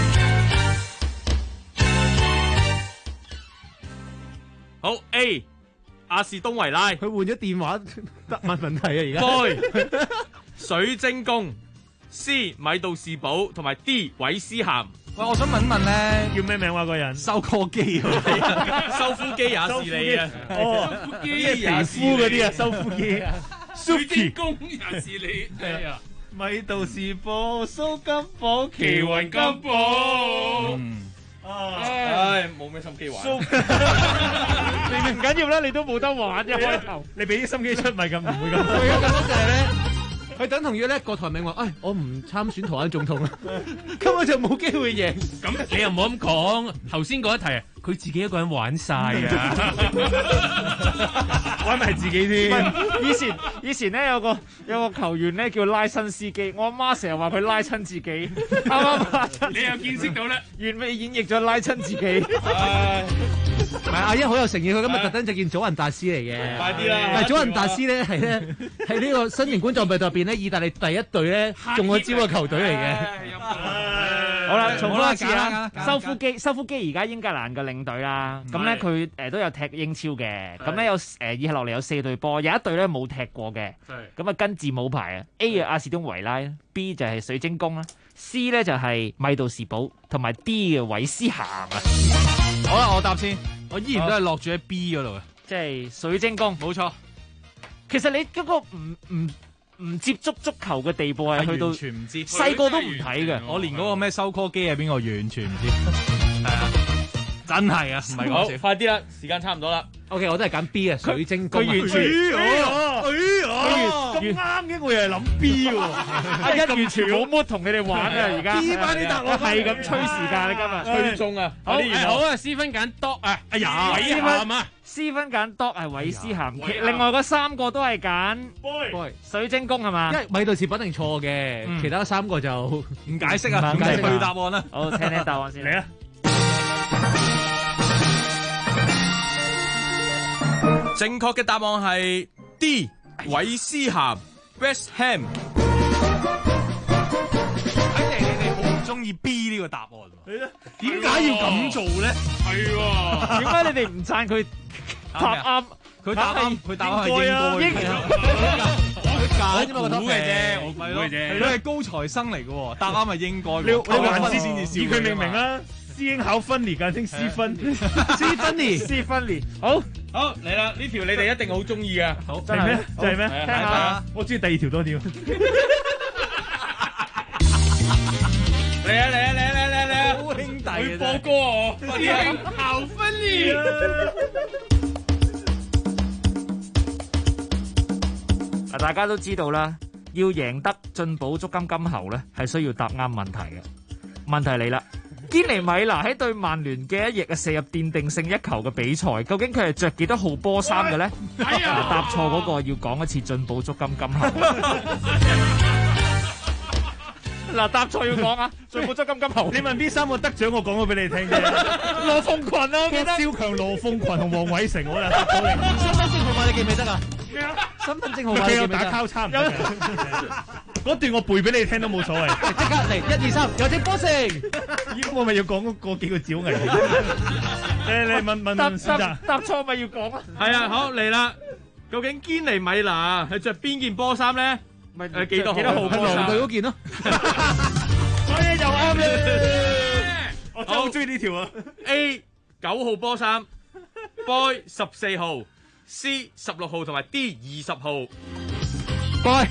好 A 阿士東維拉， 佢換咗電話得問問題啊！而家 Boy 水晶宮 C 米杜士堡同埋 D 韋斯咸。 喂，我想問咧， 叫咩名話個人？ 收割機啊， 收腹肌也是你啊！ 哦，皮膚嗰啲啊，收腹肌啊， 水晶宮也是你，係啊！ 米杜士堡、蘇金寶、奇雲金寶。 唉，冇咩心機玩。 你唔緊要啦，你都冇得玩一開頭，你俾啲心機出咪咁唔會咁。 佢而家咁就係咧，佢等同於咧郭台銘話：，我唔參選台灣總統啦，根本就冇機會贏。 咁你又唔好咁講，頭先嗰一題啊，佢自己一個人玩晒啊， 玩埋自己添。 以前咧有個球員咧叫拉親司機，我阿媽成日話佢拉親自己，啱啱你又見識到咧， 完美演繹咗拉親自己。 唔係阿欣好有誠意，佢今日特登就見祖雲達斯嚟嘅。 快啲啦！ 但係祖雲達斯咧係呢個新型冠狀病毒入邊咧，意大利第一隊咧中咗招嘅球隊嚟嘅。 好啦，重複一次啊！修夫基而家英格蘭嘅領隊啦，咁咧佢都有踢英超嘅，咁咧有以下落嚟有4隊波，有一隊咧冇踢過嘅，咁啊跟字母牌啊 ，A 啊阿士東維拉 ，B 就係水晶宮啦 ，C 咧就係米杜士堡，同埋 D 嘅韋斯咸啊。 好啦，我答先，我依然都係落住喺 B 嗰度嘅， 即係水晶宮， 冇錯。 其實你嗰個唔接觸足球嘅地步係去到完全唔知， 細個都唔睇嘅。 我連嗰個咩收 call 機係邊個完全唔知。係啊，真係啊，唔係講笑。 快啲啦，時間差唔多啦。 OK， 我都係揀 B 啊，水晶宮。 佢完全咁啱嘅，我又係諗 B 喎。 阿一完全冇 mood 同你哋玩啊！而家 B 翻啲答案係咁吹時間，你今日吹中啊！ 好啊，C 分揀 dog 啊，哎呀，韋斯咸啊 ，C 分揀 dog 係韋斯咸，另外嗰3個都係揀 boy 水晶宮係嘛？ 因為米杜士堡一定錯嘅，其他3個就唔解釋啊，唔解釋答案啦。 好，聽聽答案先嚟啊！ 正確嘅答案係 D 韋斯咸 West Ham。 睇嚟你哋好唔中意 B 呢個答案喎？點解要咁做咧？ 係喎， 點解你哋唔讚佢答啱？ 佢答啱，佢答啱係應該嘅。佢揀啫嘛，我估嘅啫，我估嘅啫。佢係高材生嚟嘅喎，答啱係應該。 你還知先至笑佢明明啦。師兄考分離簡稱師分，師分離，好嚟啦！呢條你哋一定好中意嘅， 好真係咩？就係咩？聽下，我中意第2條多啲。 嚟啊！ 好兄弟會播歌我師兄考分離。 嗱，大家都知道啦，要贏得進寶足金金猴咧，係需要答啱問題嘅。問題嚟啦！堅尼米拿喺對曼聯嘅一役射入奠定性1球嘅比賽，究竟佢係着幾多號波衫嘅咧？答錯嗰個要講一次進寶足金金猴。嗱，答錯要講啊！進寶足金金猴。 你問邊3個得獎，我講咗俾你聽啫。 羅鳳群啊，記得。 蕭強、羅鳳群同黃偉成，我又答到你。 身份證號碼你記唔記得啊？身份證號碼佢有打交叉唔得。嗰段我背俾你聽都冇所謂。 即刻嚟1、2、3，有隻波成。 咁我咪要講嗰幾個字好危險。你問答錯咪要講啊？ 係啊，好嚟啦！究竟堅尼米拿係着邊件波衫咧？咪幾多號波衫？ 狼隊嗰件咯。 所以就啱啦。我真係好中意呢條啊。 A 9號波衫 ，Boy 14號 ，C 16號同埋 D 20號。 Boy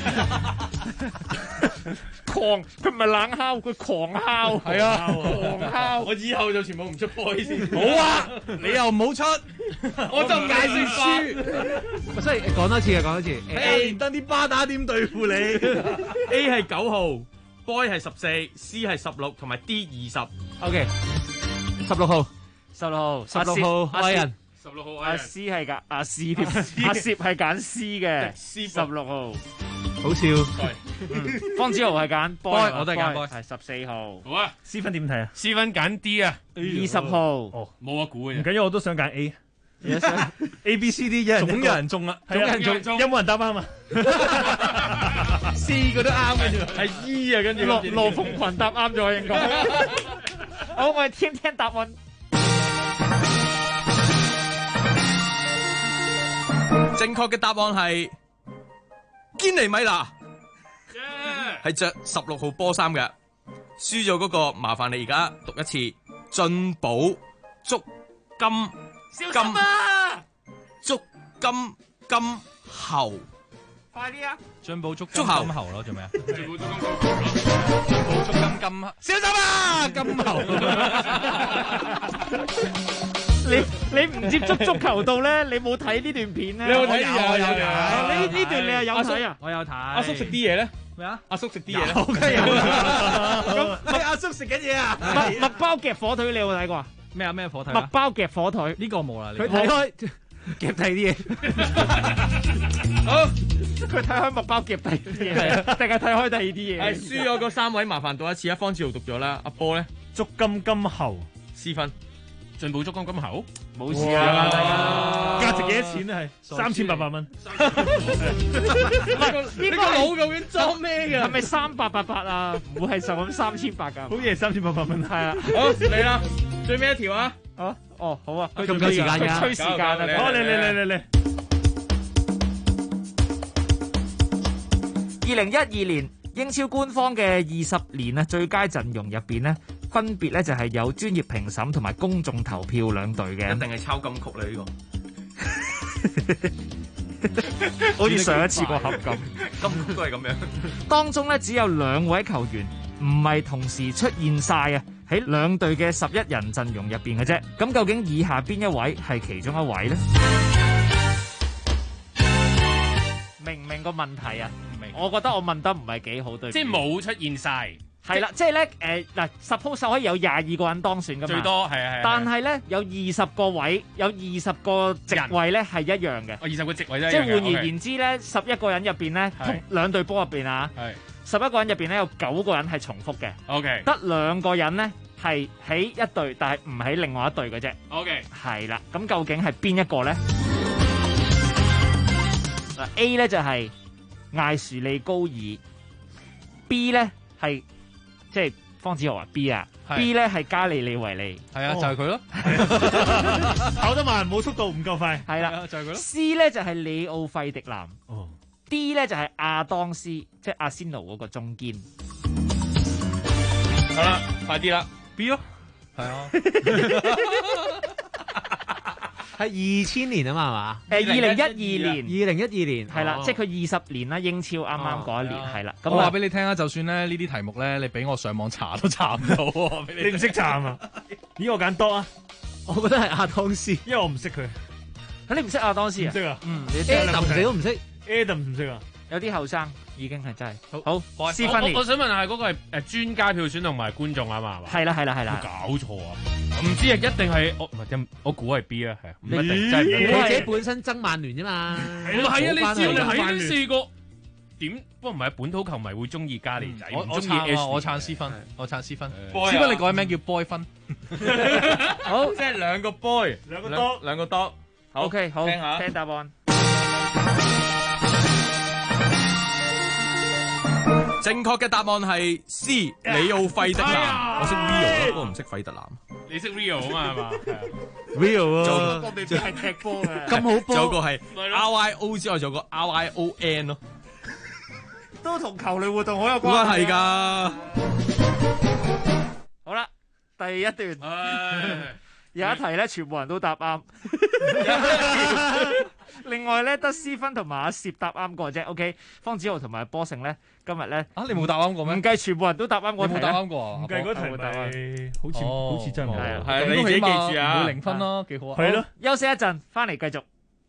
佢唔係冷敲，佢狂敲。 係啊， 狂敲。 我以後就全部唔出 boy 先。 好啊，你又唔好出， 我就唔介意輸。 所以講多次啊，講多次。 連登啲巴打點對付你 ？A 係9號 ，Boy 係14，C 係16，同埋 D 20。 OK， 16號 ，16號， 愛人。 16號阿 C 係㗎，阿 C 添，阿攝係揀 C 嘅，16號。 好笑。 方子豪係揀 boy， 我都係揀 boy， 係14號。 好啊 ，C 分點睇啊 ？C 分揀 D 啊 ，20號。 哦， 冇得估嘅。 唔緊要，我都想揀 A。A、B、C、D 總有人中啦， 總有人中， 有冇人答啱啊 ？C 個都啱嘅啫，係 E 啊，跟住羅鳳群答啱咗應該。好，我哋聽聽答案。 正確嘅答案係堅尼米拿，係着16號波衫嘅。輸咗嗰個麻煩你而家讀一次進寶足金金足金猴。 快啲啊！ 進寶足金金猴咯，做咩啊？ 進寶足金金， 小心啊！金猴。 你唔接觸足球道咧，你冇睇呢段片咧？ 你有睇？ 有呢段你係有睇啊？ 我有睇。 阿叔食啲嘢咧？ 咩啊？ 阿叔食啲嘢咧？ 梗係有啦。 咁阿叔食緊嘢啊？ 麥包夾火腿你有冇睇過啊？ 咩啊？咩火腿？ 麥包夾火腿呢個冇啦。 佢睇開夾睇啲嘢。好，佢睇開麥包夾睇啲嘢，定係睇開第二啲嘢？ 係輸咗嗰3位，麻煩讀一次啊！方志豪讀咗啦，阿波咧足金金猴 ，C 分。 進步燭光金猴， 冇事啊，大家價值幾多錢咧？係3800蚊。 呢個腦究竟裝咩㗎？ 係咪3888啊？唔會係就咁3800㗎？ 好似係3800蚊。 係啊， 好嚟啦，最尾一條啊！ 哦，好啊， 咁夠時間㗎， 吹時間啊！ 好，嚟。 2012年英超官方嘅20年啊最佳陣容入邊呢，分別咧就係有專業評審同埋公眾投票兩隊嘅， 一定係抄金曲啦呢個， 好似上一次個合咁， 金曲都係咁樣。 當中咧只有2位球員唔係同時出現晒啊，喺兩隊嘅11人陣容入邊嘅啫。咁究竟以下邊一位係其中一位呢？明唔明個問題啊？唔明。我覺得我問得唔係幾好，對。 即係冇出現晒。 係啦，即係咧嗱 ，suppose 可以有22個人當選㗎嘛。 最多係。 但係咧有20個位，有20個席位咧係一樣嘅。 20個席位啫。 即係換而言之咧，11個人入邊咧，同兩隊波入邊啊，11個人入邊咧有9個人係重複嘅。 OK。 得2個人咧係喺一隊，但係唔喺另外一隊嘅啫。 OK。 係啦，咁究竟係邊一個咧？A 咧就係艾殊利高爾 ，B 咧係即係方子豪話 B 啊 ，B 咧係加利利維利， 係啊，就係佢咯， 跑得慢，冇速度，唔夠快， 係啦，就係佢咯。C 咧就係里奧費迪南，D 咧就係亞當斯，即係阿仙奴嗰個中堅。 好啦，快啲啦 ，B 咯， 係啊。係2000年啊嘛，係嘛？2012年係啦，即係佢20年啦，英超啱啱嗰一年係啦。咁我話俾你聽啊，就算咧呢啲題目咧，你俾我上網查都查唔到。 你唔識查啊？咦，我揀多啊！ 我覺得係亞當斯， 因為我唔識佢。 你唔識亞當斯啊？ 唔識啊？ Adam 你都唔識 ，Adam 唔識啊？ 有啲後生已經係真係好。 我想問下嗰個係專家票選同埋觀眾啊嘛？ 係啦。 搞錯啊！唔知啊，一定係我估係 B 啊，係唔一定真係。 佢自己本身憎曼聯啫嘛。 唔係啊，你只要你喺呢4個點，不過唔係本土球迷會中意加利仔。 我撐斯芬，只不過你改名叫 boy 芬。 好，即係2個 boy， 兩個 dog。好 ，OK， 好，聽答案。 正確嘅答案係 C， 里奧費迪南。我識 Rio， 不過唔識費特南。 你識 Rio 啊嘛？係嘛 ？Rio 啊， 我哋係踢波嘅。 咁好波。 仲有個係 RIO 之外，仲有個 RION 咯。 都同球類活動好有關係。 係㗎。 好啦，第一段。有一題咧，全部人都答啱。另外咧，得斯芬同埋阿攝答啱過啫。OK， 方子豪同埋波成咧，今日咧你冇答啱過咩？ 唔計全部人都答啱過題。 你冇答啱過啊？ 唔計嗰題咪好似真係。 係啊，你自己記住啊， 唔會0分咯，幾好啊。 係咯， 休息一陣，翻嚟繼續。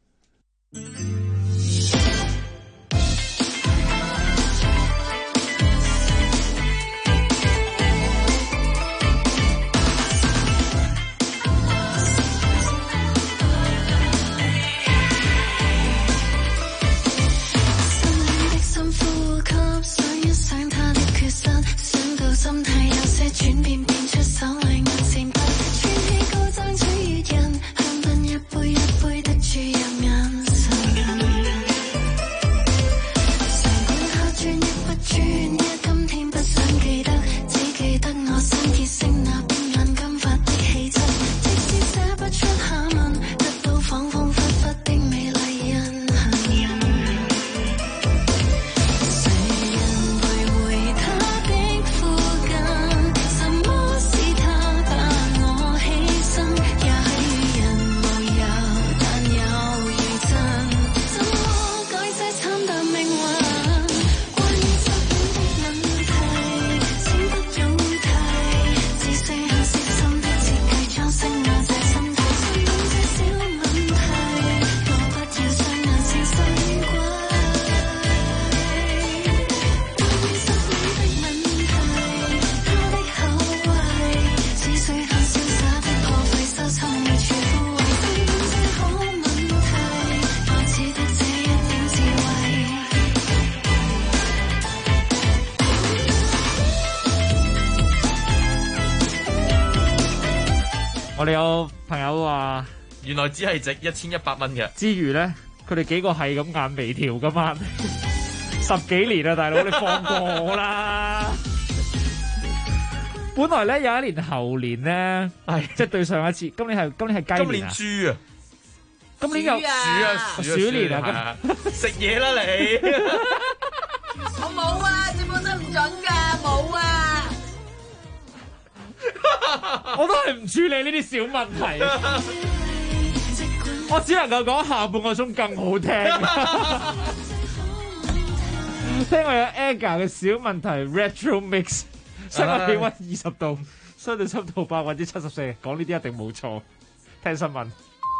想他的缺失，想到心態有些轉變，變出手裏壓線筆，穿起高踭取悅人，香檳一杯一杯得注入眼神。 我哋有朋友話， 原來只係值1100蚊嘅。 之餘咧，佢哋幾個係咁眼眉跳噶嘛，10幾年啦，大佬你放過我啦！本來咧有一年後年咧，即係對上一次，今年係雞年啊！ 今年豬啊！ 今年有鼠年啊！ 食嘢啦你！ 我冇啊，節目都唔準㗎，冇啊！ 我都係唔處理呢啲小問題，我只能夠講下半個鐘更好聽。聽我有 Aga 嘅小問題 Retro Mix， 室外氣溫20度，相對濕度74%，講呢啲一定冇錯。聽新聞。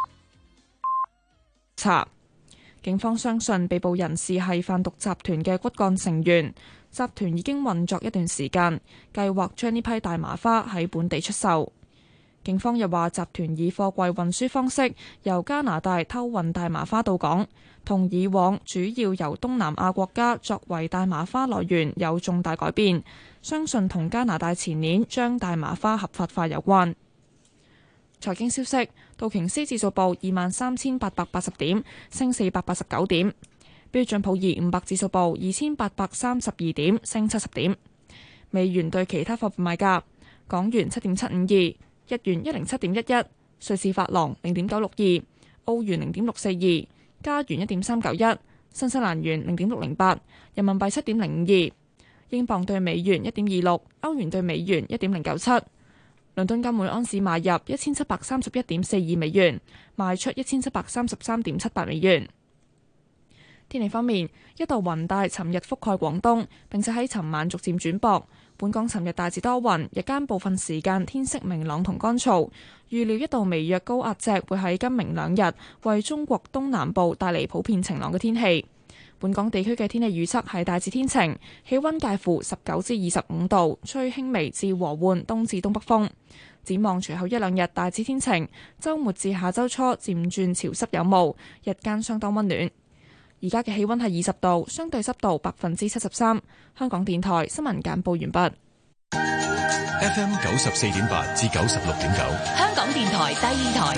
查，警方相信被捕人士係販毒集團嘅骨幹成員，集團已經運作一段時間，計劃將呢批大麻花喺本地出售。警方又話，集團以貨櫃運輸方式由加拿大偷運大麻花到港，同以往主要由東南亞國家作為大麻花來源有重大改變，相信同加拿大前年將大麻花合法化有關。財經消息，道瓊斯指數報23,880點，升489點；標準普爾500指數報2832點，升70點。美元對其他貨幣賣價：港元7.752，日元107.11，瑞士法郎0.962，澳元0.642，加元1.391，新西蘭元0.608，人民幣7.052，英鎊對美元1.26，歐元對美元1.097。倫敦金每盎司買入1731.42美元，賣出1733.78美元。天氣方面，一道雲帶尋日覆蓋廣東，並且喺尋晚逐漸轉薄。本港尋日大致多雲，日間部分時間天色明朗同乾燥。預料一道微弱高壓脊會喺今明兩日為中國東南部帶嚟普遍晴朗嘅天氣。本港地區嘅天氣預測係大致天晴，氣溫介乎19至25度，吹輕微至和緩東至東北風。展望隨後一兩日大致天晴，週末至下週初漸轉潮濕有霧，日間相當溫暖。而家嘅氣溫係20度，相對濕度73%。香港電台新聞簡報完畢。 FM 94.8至96.9， 香港電台第二台。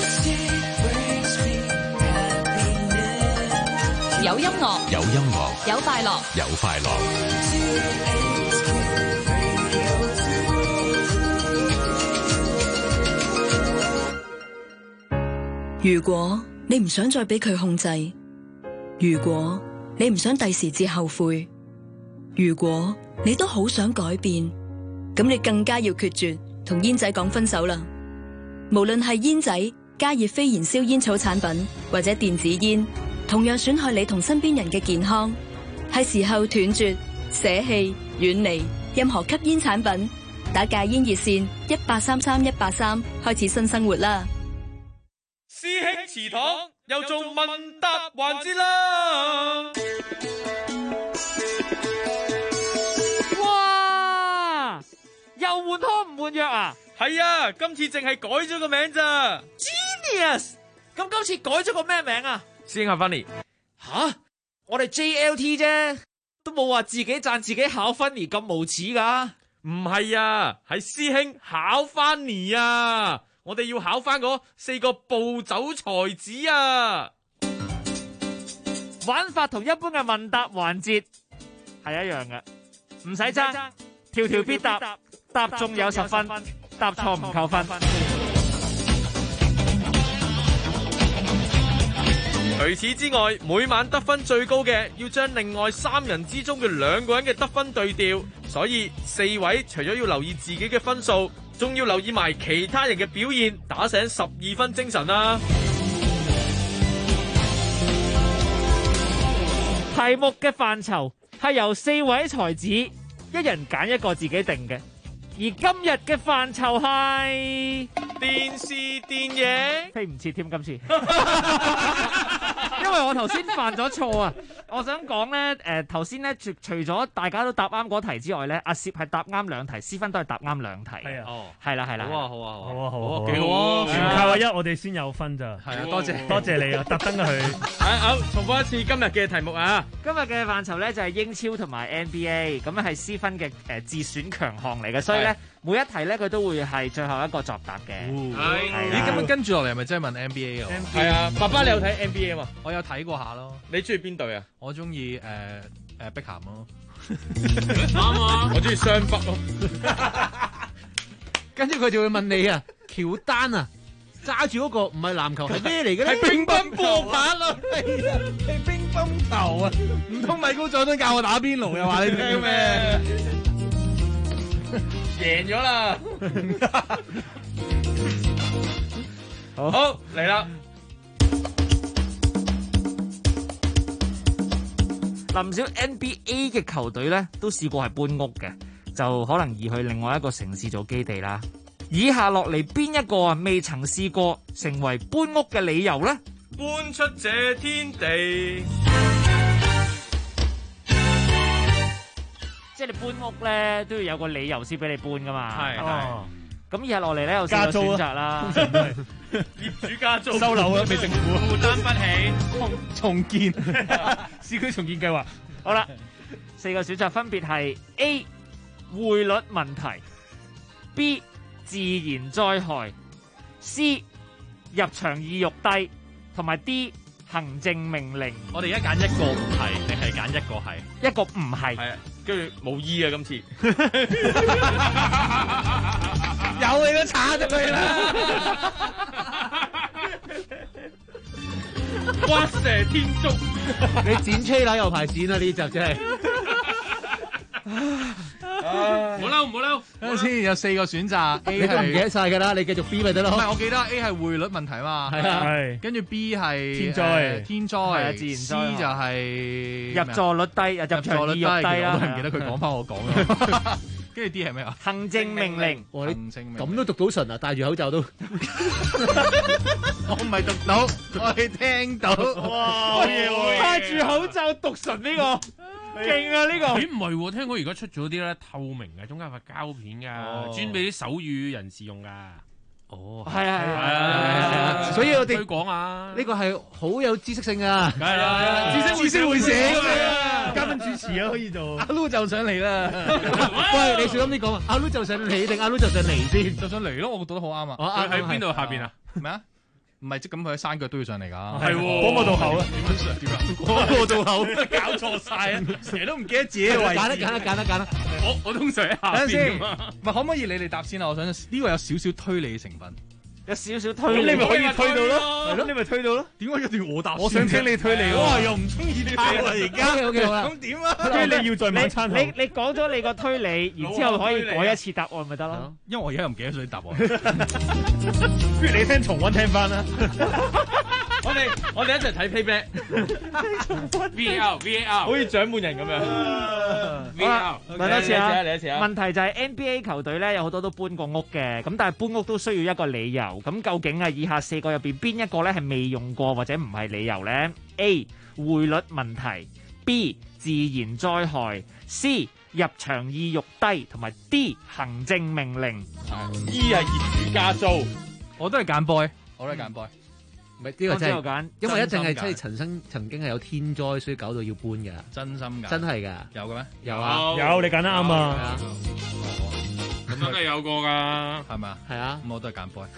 有音樂， 有音樂， 有快樂， 有快樂。 如果你唔想再俾佢控制，如果你唔想第時至後悔，如果你都好想改變，咁你更加要決絕同煙仔講分手啦。無論係煙仔、加熱非燃燒煙草產品或者電子煙，同樣損害你同身邊人嘅健康，係時候斷絕、捨棄、遠離任何吸煙產品。打戒煙熱線1833-183，開始新生活啦！ 師兄祠堂又做問答環節啦！ 哇！又換湯唔換藥啊？ 係啊，今次淨係改咗個名咋 ？Genius！ 咁今次改咗個咩名啊？ 師兄阿 Fanny， 吓？我哋 JLT 啫，都冇話自己讚自己考 Fanny 咁無恥噶。 唔係啊，係師兄考 Fanny 啊！我哋要考翻嗰4個暴走才子啊！ 玩法同一般嘅問答環節係一樣嘅，唔使爭，條條必答，答中有10分，答錯唔扣分。 除此之外，每晚得分最高嘅要將另外3人之中嘅2個人嘅得分對調，所以4位除咗要留意自己嘅分數，仲要留意埋其他人嘅表現，打醒12分精神啊！ 題目嘅範疇係由4位才子一人揀一個自己定嘅，而今日嘅範疇係電視電影， 飛唔切添今次。因為我頭先犯咗錯啊！我想講咧，頭先咧除咗大家都答啱嗰題之外咧，阿攝係答啱2題，思芬都係答啱2題。係啊，係啦，係啦。 好啊，好啊，好啊， 好啊， 幾好啊！ 全靠阿一，我哋先有分咋。 係啊，多謝你啊，特登去。 好，重複一次今日嘅題目啊！ 今日嘅範疇咧就係英超同埋 NBA，咁係思芬嘅自選強項嚟嘅，所以咧每一題咧佢都會係最後一個作答嘅。 咦，咁樣跟住落嚟係咪真係問 NBA 㗎？ 係啊，爸爸你有睇 NBA 嘛？ 我有睇過下咯。 你中意邊隊啊？ 我中意碧咸咯。 啱啊！我中意雙北咯。 跟住佢就會問你啊，喬丹啊，揸住嗰個唔係籃球係咩嚟嘅咧？ 係乒乓波拍咯， 係啊，係乒乓球啊！唔通米高佐敦教我打邊爐又話你聽咩？ 贏咗啦！好嚟啦！ 唔少 NBA 嘅球隊咧都試過係搬屋嘅，就可能移去另外一個城市做基地啦。以下落嚟邊一個啊未曾試過成為搬屋嘅理由咧？ 搬出這天地， 即係你搬屋咧都要有個理由先俾你搬噶嘛。 係。 咁以下落嚟咧有4個選擇啦。 業主加租收樓啊，俾政府負擔不起， 重建市區重建計劃。 好啦，4個選擇分別係 A 匯率問題、B 自然災害、C 入場意欲低，同埋 D 行政命令。 我哋而家揀一個唔係，定係揀一個係？ 一個唔係。 係啊，跟住冇 E 啊，今次。 有你都查咗佢啦！ 挖蛇添足， 你剪車樓有排剪啊！呢集真係。 唔好嬲，唔好嬲。 等陣先，有4個選擇 ，A 你都唔記得晒㗎啦，你繼續 B 咪得咯。 唔係，我記得 A 係匯率問題嘛。 係啊， 係。 跟住 B 係天災， 天災， 自然災 C 就係入座率低，入場意欲低啦。 我都唔記得佢講翻我講嘅。跟住 D 係咩啊？ 行政命令。 行政命令咁都讀到神啊！戴住口罩都。 我唔係讀到，我係聽到。 哇！好嘢喎！ 戴住口罩讀神呢個，勁啊呢個！ 咦唔係喎，聽講而家出咗啲咧透明嘅，中間塊膠片㗎，專俾啲手語人士用㗎。 哦， 係啊， 所以我哋推廣啊， 呢個係好有知識性啊！ 梗係啦， 知識會寫咁樣，嘉賓主持啊可以做。 阿 Lu 就上嚟啦，喂，你小心啲講啊！阿 Lu 就上嚟定阿 Lu 就上嚟先？ 就上嚟咯，我覺得好啱啊！ 佢喺邊度下邊啊？ 咩啊？唔係即咁，佢喺山腳都要上嚟㗎。 係喎， 嗰個渡口啊？ 點樣上？點啊？ 嗰個渡口搞錯曬啊！成日都唔記得自己嘅位置。揀啦！ 我通常喺下邊。 等陣先，唔係可唔可以你哋答先啊？我想呢個有少少推理成分。 有少少推理， 咁你咪可以推到咯，係咯，你咪推到咯。 點解一定要我答？ 我想聽你推理喎。哇，又唔中意你推啦而家。 OK 好啦。 咁點啊？跟住你要再晚餐後。 你講咗你個推理，然之後可以改一次答案咪得咯？ 因為我而家又唔記得咗啲答案。 不如你聽重溫聽翻啦。 我哋一齊睇 playback。 VAR， 好似獎門人咁樣。 VAR，問多次啊！ 嚟一次啊！ 問題就係 NBA 球隊咧有好多都搬過屋嘅，咁但係搬屋都需要一個理由。咁究竟係以下4個入邊邊一個咧係未用過或者唔係理由咧 ？A 匯率問題 ，B 自然災害 ，C 入場意欲低，同埋 D 行政命令。 E 係業主加租， 我都係揀 boy，我都係揀 boy。 唔係呢個真係揀， 因為一定係即係曾經係有天災，所以搞到要搬㗎。 真心㗎， 真係㗎， 有嘅咩？ 有啊， 有你揀得啱啊！ 咁真係有過㗎， 係咪啊？ 係啊， 咁我都係揀 boy。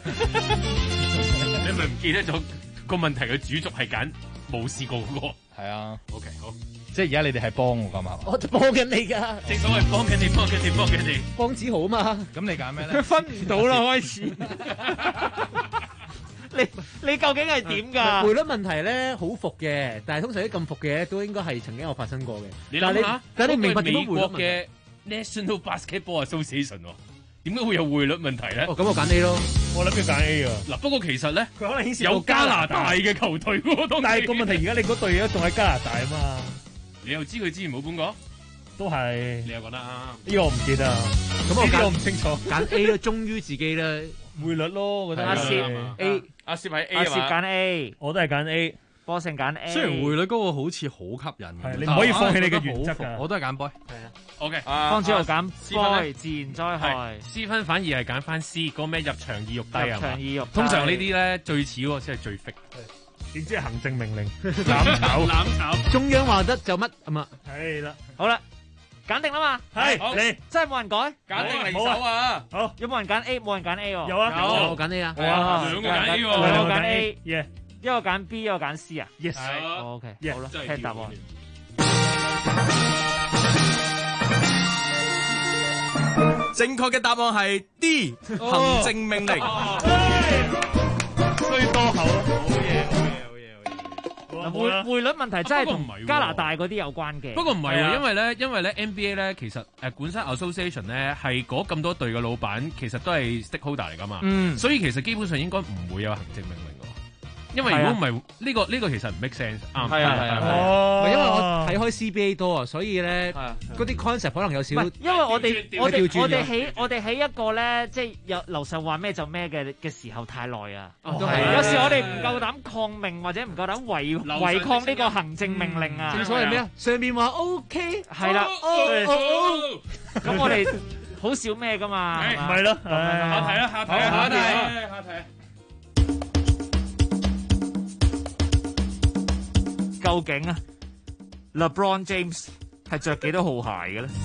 你咪唔記得咗個問題嘅主軸係揀冇試過嗰個？ 係啊。 OK， 好。 即係而家你哋係幫我㗎嘛？ 我幫緊你㗎。 正所謂幫緊你。 幫子豪啊嘛。 咁你揀咩咧？ 佢分唔到啦，開始。你究竟係點㗎？ 匯率問題咧好伏嘅，但係通常啲咁伏嘅都應該係曾經有發生過嘅。 你諗下， 但係你明白點解美國嘅 National Basketball Association 點解會有匯率問題咧？ 哦，咁我揀 A 咯。 我諗住揀 A 啊。 嗱，不過其實咧， 佢可能牽涉有加拿大嘅球隊喎， 但係個問題而家你嗰隊嘢仲喺加拿大啊嘛。 你又知佢之前冇搬過？ 都係。 你又覺得啱？ 呢個我唔記得啊。咁我唔清楚。 揀 A 咯，忠於自己啦。 匯率咯，我覺得。 阿薛 A，阿薛係 A 阿薛揀 A， 我都係揀 A。 波成揀 A。 雖然匯率嗰個好似好吸引， 係你唔可以放棄你嘅原則㗎。 我都係揀 boy。 係啊。OK。 方子豪揀 boy，自然災害。 C 分反而係揀翻 C，嗰個咩入場意欲低啊？ 入場意欲低。 通常呢啲咧最似嗰個先係最 fit。 點知係行政命令攬炒？ 中央話得就乜啊嘛。 係啦， 好啦。 揀定啦嘛， 係好你真係冇人改， 揀定離手啊！ 好， 有冇人揀 A？冇人揀 A 喎， 有啊， 我揀 A 啊， 哇， 兩個揀 A 喎， 兩個揀 A， 一個揀 B， 一個揀 C 啊 ，yes， OK，好啦，聽答案。 正確嘅答案係 D， 行政命令。 衰多口啊！ 匯率問題真係同加拿大嗰啲有關嘅。 不過唔係喎，因為咧 NBA 咧其實本身 association 咧係嗰咁多隊嘅老闆其實都係 stakeholder 嚟㗎嘛，所以其實基本上應該唔會有行政命令㗎。因為如果唔係呢個其實唔 make sense。 係啊，因為我睇開 CBA 多啊，所以咧嗰啲 concept 可能有少。 因為我哋喺一個咧，即係有劉秀話咩就咩嘅時候太耐啊。有時我哋唔夠膽抗命或者唔夠膽違抗呢個行政命令啊。 正所謂咩啊？上面話 OK， 係啦。咁我哋好少咩㗎嘛？ 唔係咯。 下題。 究竟啊 ，LeBron James 係着幾多號鞋嘅咧？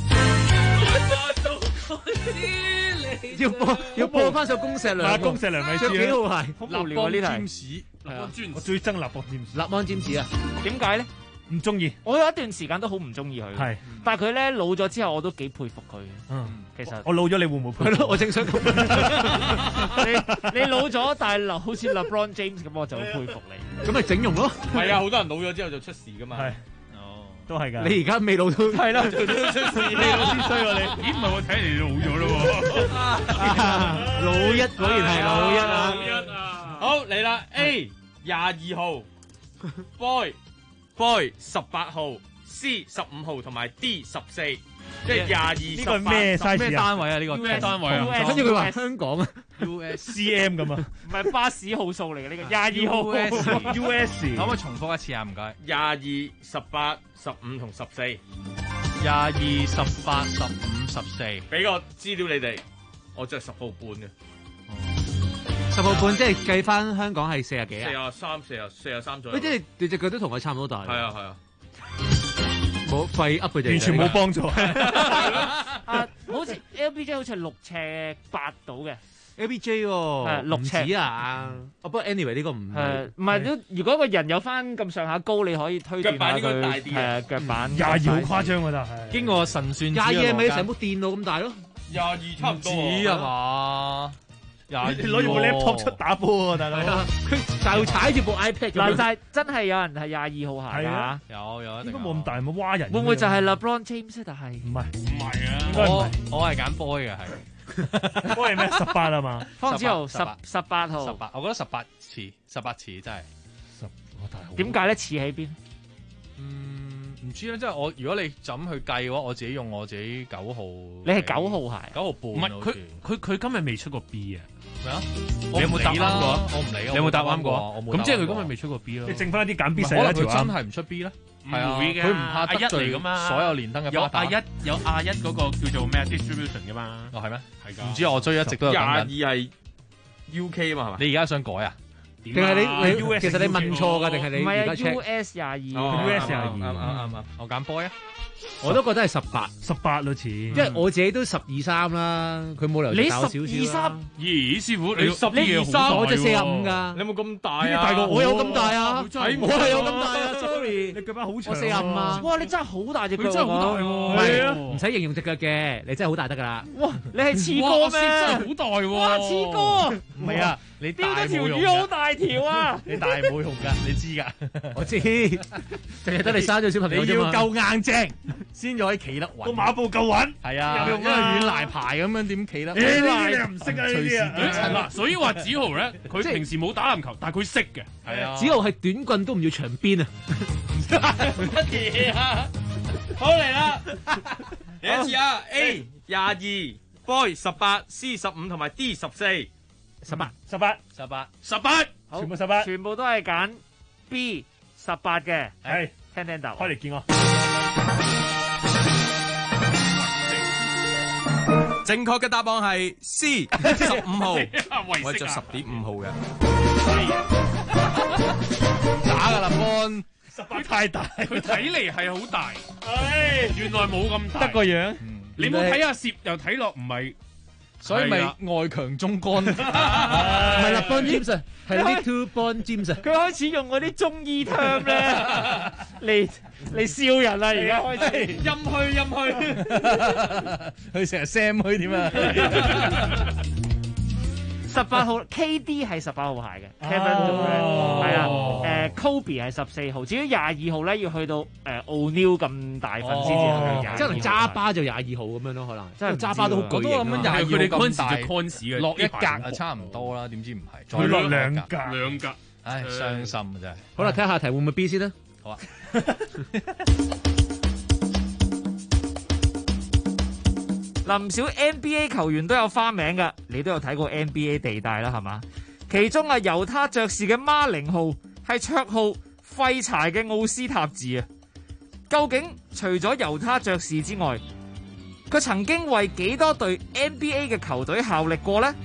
要播翻首公石良， 公石良咪着幾號鞋？ 好無聊啊呢題。 我最憎立邦占士啊！ 點解咧？ 唔中意。 我有一段時間都好唔中意佢。係，但係佢咧老咗之後，我都幾佩服佢。其實我老咗，你會唔會佩服？ 係咯，我正想講。 你老咗，但係好似 LeBron James 咁，我就會佩服你。 咁咪整容咯。 係啊，好多人老咗之後就出事噶嘛。 係。都係㗎。 你而家未老到。係啦， 都出事，你老先衰喎你。 咦？唔係我睇你老咗咯喎。 老一果然係老一啊！ 好嚟啦 ，A 22號 ，Boy 18號 ，C 15號同埋 D 14，即係22、 呢個係咩 size 啊？ 咩單位啊？呢個咩單位啊？ 跟住佢話香港啊 ，US、CM 咁啊？ 唔係巴士號數嚟嘅呢個22號 US， 可唔可以重複一次啊？唔該。 22、18、15同14。 22、18、15、14。 俾個資料你哋，我着10號半嘅。 10號半即係計翻香港係40幾啊 ？43左右。 即係你隻腳都同我差唔多大。 係啊。 冇廢噏佢哋， 完全冇幫助。 好似 LBJ 好似係6尺8到嘅。 LBJ 喎 ，6尺啊！不過 anyway 呢個唔係如果個人有翻咁上下高，你可以推斷下佢腳板。 22好誇張㗎，但係經過神算。 22咪成部電腦咁大咯。 22差唔多。 止啊嘛！ 你攞住部 laptop 出打波喎，大佬。 佢就踩住部 iPad。 嗱，但係真係有人係22號鞋㗎。 有應該冇咁大，冇蛙人。 會唔會就係 LeBron James？但係唔係啊！ 我係揀 boy 嘅係。 boy 係咩？18啊嘛。 方子豪18號。 18，我覺得18似真係。 點解咧？似喺邊？ 唔知咧，即係我如果你就咁去計嘅話，我自己用我自己9號。 你係9號鞋 ？9號半。 唔係佢今日未出過 B 啊？ 咩啊？ 你有冇答啱過？ 我唔理。 你有冇答啱過？ 我冇。 咁即係佢今日未出過 B 咯。 你剩翻一啲揀 B 細可能佢真係唔出 B 咧。係啊，佢唔怕得罪㗎嘛。 所有連登嘅有亞一嗰個叫做咩 distribution 㗎嘛。 哦，係咩？ 係㗎。 唔知我追一直都有等緊。 22係 UK 嘛係嘛？ 你而家想改啊？ 定係你其實你問錯㗎，定係你而家 check？ US 22。 US 22。 啱。 我揀 boy 啊！ 我都覺得係 18咯似， 因為我自己都12-3啦，佢冇理由大少少。 你12-3？ 咦，師傅你 12-3，我隻45㗎。 你有冇咁大啊？大過我有咁大啊！我係有咁大啊 ！Sorry， 你腳板好長。 我45啊！ 哇，你真係好大隻腳， 佢真係好大喎。 係啊，唔使形容隻腳嘅，你真係好大得㗎啦。 哇，你係似哥咩？ 真係好大喎！ 哇，似哥！ 唔係啊，你雕咗條魚好大條啊！ 你大冇用㗎，你知㗎。我知，淨係得你生咗小朋友啫嘛。 你要夠硬淨先可以企得穩。 個馬步夠穩。 係啊，因為軟泥排咁樣點企得？ 呢啲你又唔識啊？呢啲嗱，所以話子豪咧，佢平時冇打籃球，但係佢識嘅。 係啊， 子豪係短棍都唔要長鞭啊！ 乜嘢啊？好嚟啦，嚟一次啊 ！A 22 ，Boy 18 ，C 15同埋 D 14。 18， 全部18， 全部都係揀 B 18嘅。 係， 聽答。 開嚟見我。 正確嘅答案係 C 15號，我係着10.5號嘅。 打㗎啦， 18太大， 佢睇嚟係好大，原來冇咁大， 得個樣。 你冇睇下攝又睇落唔係。 所以咪外強中乾，唔係啦 ，Bon James 啊，係 Little Bon James 啊。 佢開始用嗰啲中醫 term 咧嚟笑人啦，而家開始陰虛， 佢成日 Sam 虛點啊 ？18號 KD 係18號鞋嘅 Kevin Durant 係啊，Kobe 係14號。至於22號咧，要去到O'Neal 咁大份先至係22號。 即係可能揸巴就22號咁樣咯，可能。 即係揸巴都好巨型。 我都諗緊22號佢哋嗰陣時咁大就 cons 嘅， 落一格啊，差唔多啦。點知唔係， 佢落兩格， 唉，傷心啊真係。 好啦，睇下題會唔會 B 先啦？ 好啊。 唔少 NBA 球員都有花名㗎，你都有睇過 NBA 地帶啦，係嘛？其中猶他爵士嘅孖0號係綽號廢柴嘅奧斯塔治啊！究竟除咗猶他爵士之外，佢曾經為幾多隊 NBA 嘅球隊效力過呢？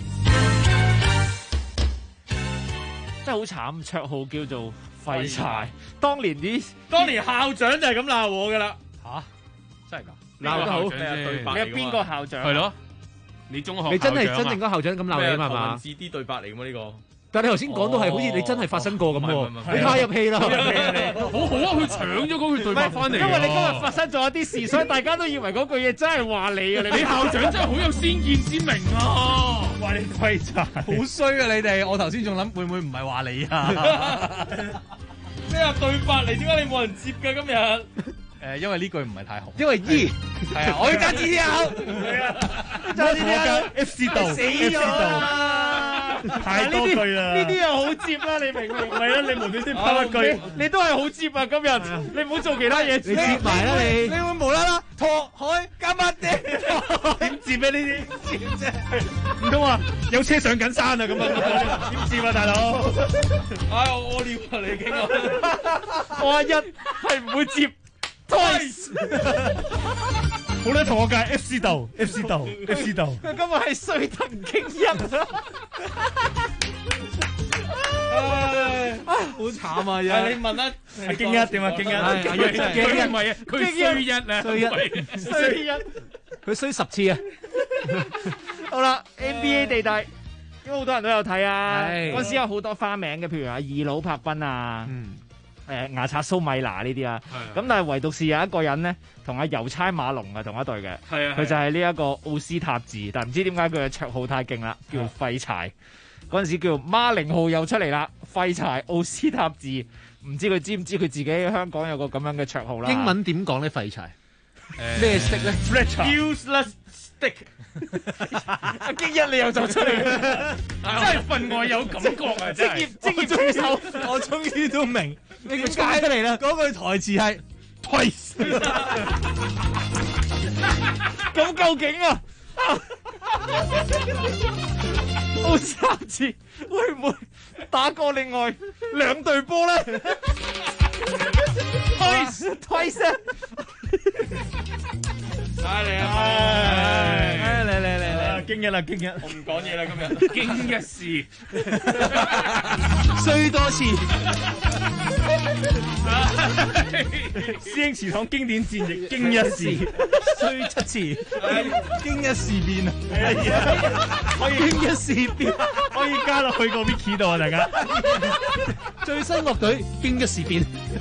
真係好慘，綽號叫做廢柴。當年校長就係咁鬧我㗎啦。 吓？真係㗎？ 鬧得好， 你有邊個校長？ 係咯，你中學你真係真正嗰校長咁鬧你嘛？係嘛？ 字 D 對白嚟㗎嘛呢個？ 但係你頭先講到係好似你真係發生過咁喎，你太入戲啦！ 好好啊，佢搶咗嗰句對白翻嚟。 因為你今日發生咗一啲事，所以大家都以為嗰句嘢真係話你啊！ 你校長真係好有先見之明啊！ 話你廢柴， 好衰啊！你哋，我頭先仲諗會唔會唔係話你啊？ 咩啊對白嚟？點解你冇人接嘅今日？ 因為呢句唔係太紅。 因為 E 係啊，我要加 G 口。 係啊，加 FC 度， 死咗啦！ 太多句啦。 呢啲又好接啦，你明唔明？ 係啊，你無端端拋一句， 你都係好接啊！今日你唔好做其他嘢， 你接埋啦你。 你會無啦啦拓海加乜啫？ 點接咩呢啲？接啫，唔通話有車上緊山啊咁啊？點接啊，大佬？ 我屙尿啊！你驚我？ 我阿一係唔會接。Twice， 好啦，同我介 FC 度。 佢今日係衰騰傾一， 好慘啊！ 你問啦， 係經一點啊？經一， 佢唔係啊，佢衰一啊， 衰一， 佢衰10次啊！ 好啦 ，NBA 地帶，因為好多人都有睇啊，嗰時有好多花名嘅，譬如二佬柏賓啊。牙刷蘇米娜呢啲啊，咁但係唯獨是有一個人咧，同阿郵差馬龍同一隊嘅，佢就係呢一個奧斯塔治，但係唔知點解佢嘅綽號太勁啦，叫廢柴。嗰陣時叫孖0號又出嚟啦，廢柴奧斯塔治，唔知佢知唔知佢自己喺香港有個咁樣嘅綽號啦？ 英文點講咧？廢柴咩 stick 咧 ？Useless stick。阿經一你又就出嚟， 真係分外有感覺啊！ 職業選手， 我終於都明。 你點解出嚟啦？ 嗰句台詞係 twice。 咁究竟啊，奧斯塔治會唔會打過另外2隊波咧？Twice。 嚟啊！嚟！經一啦，經一， 我唔講嘢啦，今日經一事， 衰多次。 師兄祠堂經典戰役，經一事， 衰7次，經一事變啊！ 可以經一事變，可以加落去個 wiki 度啊！大家最新樂隊經一事變。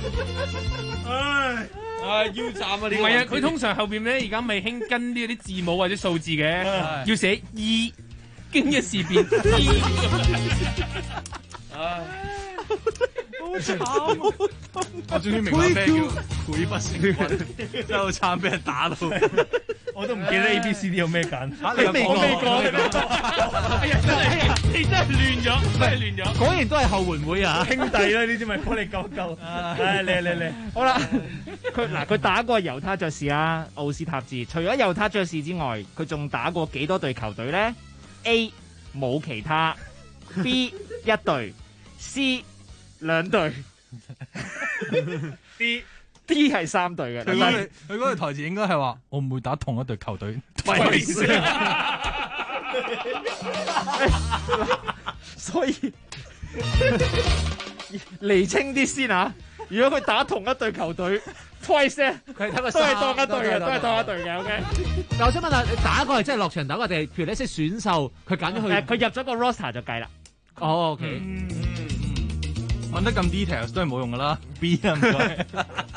腰斬啊！呢個唔係啊，佢通常後邊咧而家咪興跟呢啲字母或者數字嘅，要寫 E 經一事變。 好慘！ 我終於明白咩叫潰不成軍，真係好慘，俾人打到。 我都唔記得 A B C D 有咩揀。 你未講？ 哎呀，你真係亂咗，真係亂咗。 果然都係後援會啊， 兄弟啦，呢啲咪幫你救救。嚟， 好啦，佢打過猶他爵士啊，奧斯塔治。除咗猶他爵士之外，佢仲打過幾多隊球隊咧 ？A 冇其他 ，B 1隊 ，C 2隊，D 係3隊嘅。 佢嗰句台詞應該係話：我唔會打同一隊球隊。 所以釐清啲先啊！ 如果佢打同一隊球隊 twice 咧， 佢係得個都係當一隊嘅，都係當一隊嘅。OK。 但我想問下，你打一個係真係落場打個定係譬如你識選秀，佢揀咗佢？ 佢入咗個 roster 就計啦。 哦 ，OK。 問得咁 details 都係冇用噶啦。B 啊，唔該。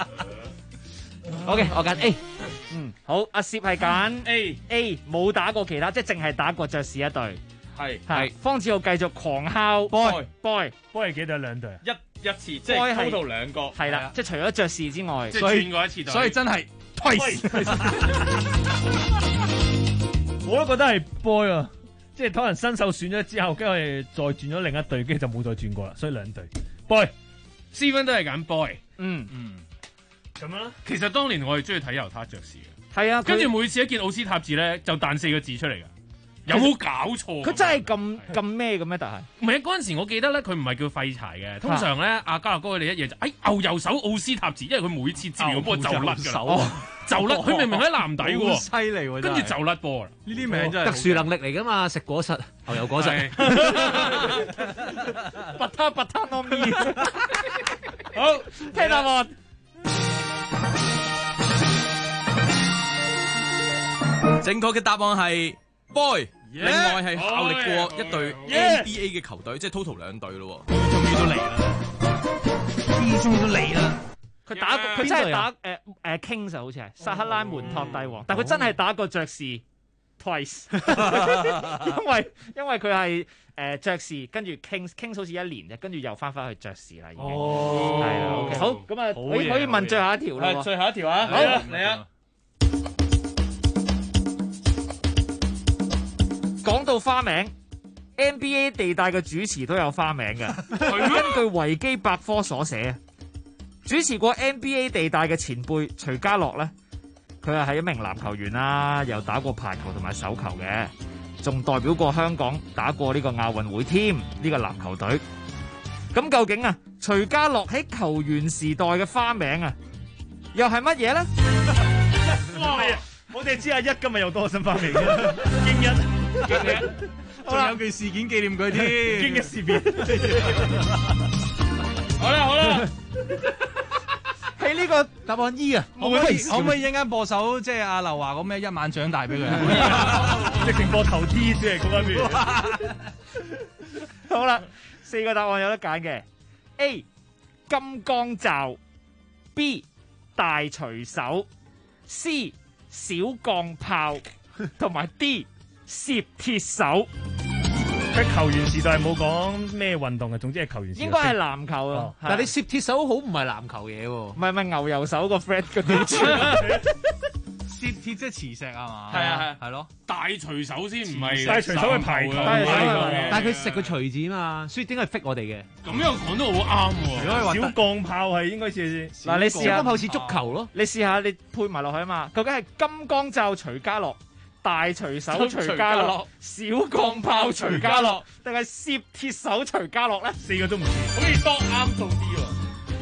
OK， 我揀 A。 好，阿攝係揀 A，冇打過其他，即係淨係打過爵士一隊。係。方志浩繼續狂敲 boy 係幾隊兩隊？ 一次，即係 total 兩個。 係啦，即係除咗爵士之外， 即係轉過一次隊。 所以真係 twice。 我都覺得係 boy 啊，即係可能新秀選咗之後，跟住我哋再轉咗另一隊，跟住就冇再轉過啦，所以兩隊 boy。 Steven 都係揀 boy。 咁樣啦。 其實當年我係中意睇猶他爵士嘅。 係啊， 跟住每次一見奧斯塔字咧，就彈4個字出嚟㗎。有冇搞錯？ 佢真係咁咩嘅咩？但係唔係嗰陣時，我記得咧，佢唔係叫廢柴嘅。通常咧，阿加勒哥佢哋一嘢就牛右手奧斯塔字，因為佢每次接完個波就甩㗎啦，就甩。佢明明喺籃底喎， 犀利喎， 跟住就甩波啦。 呢啲名真係特殊能力嚟㗎嘛，食果實，牛油果實。 拔他 no me。好，聽答案。 正確嘅答案係 boy， 另外係效力過一隊 NBA 嘅球隊，即係 total 兩隊咯。終於都嚟啦！ 佢打過，佢真係打Kings 好似係薩克拉門托帝王，但佢真係打過爵士 twice， 因為佢係爵士，跟住 Kings 好似1年啫，跟住又翻去爵士啦，已經係啦。OK， 好，咁啊，可以問最後一條啦。 最後一條啊， 好嚟啊！ 講到花名 ，NBA 地帶嘅主持都有花名嘅。根據維基百科所寫，主持過 NBA 地帶嘅前輩徐家樂咧，佢係一名籃球員啦，又打過排球同埋手球嘅，仲代表過香港打過呢個亞運會添，呢個籃球隊。咁究竟啊，徐家樂喺球員時代嘅花名啊，又係乜嘢咧？ 我哋知阿一今日又多新花名嘅，經一。 仲有句事件紀念佢添， 經一事變。 好啦， 喺呢個答案 E 啊， 可唔可以一陣間播首即係阿劉華嗰咩一晚長大俾佢？ 直情播頭 T 先嚟嗰邊。 好啦，4個答案有得揀嘅 ：A 金剛罩 ，B 大錘手 ，C 小鋼炮，同埋 D 攝鐵手。 佢球員時代冇講咩運動嘅，總之係球員時代。 應該係籃球啊！ 但係你攝鐵手好唔係籃球嘢喎？ 唔係牛油手個 friend 嗰啲。 攝鐵即係磁石啊嘛？ 係啊係咯。 大錘手先唔係。 大錘手係排球。 但係佢食個錘子嘛，所以點解係 fit 我哋嘅？ 咁樣講都好啱喎。 如果係小鋼炮係應該似嗱，你試下。 小鋼炮似足球咯。 你試下你配埋落去啊嘛？究竟係金剛罩徐家樂、大錘手徐家樂、小鋼炮徐家樂，定係攝鐵手徐家樂咧 ？4個都唔似， 好似當啱做啲喎。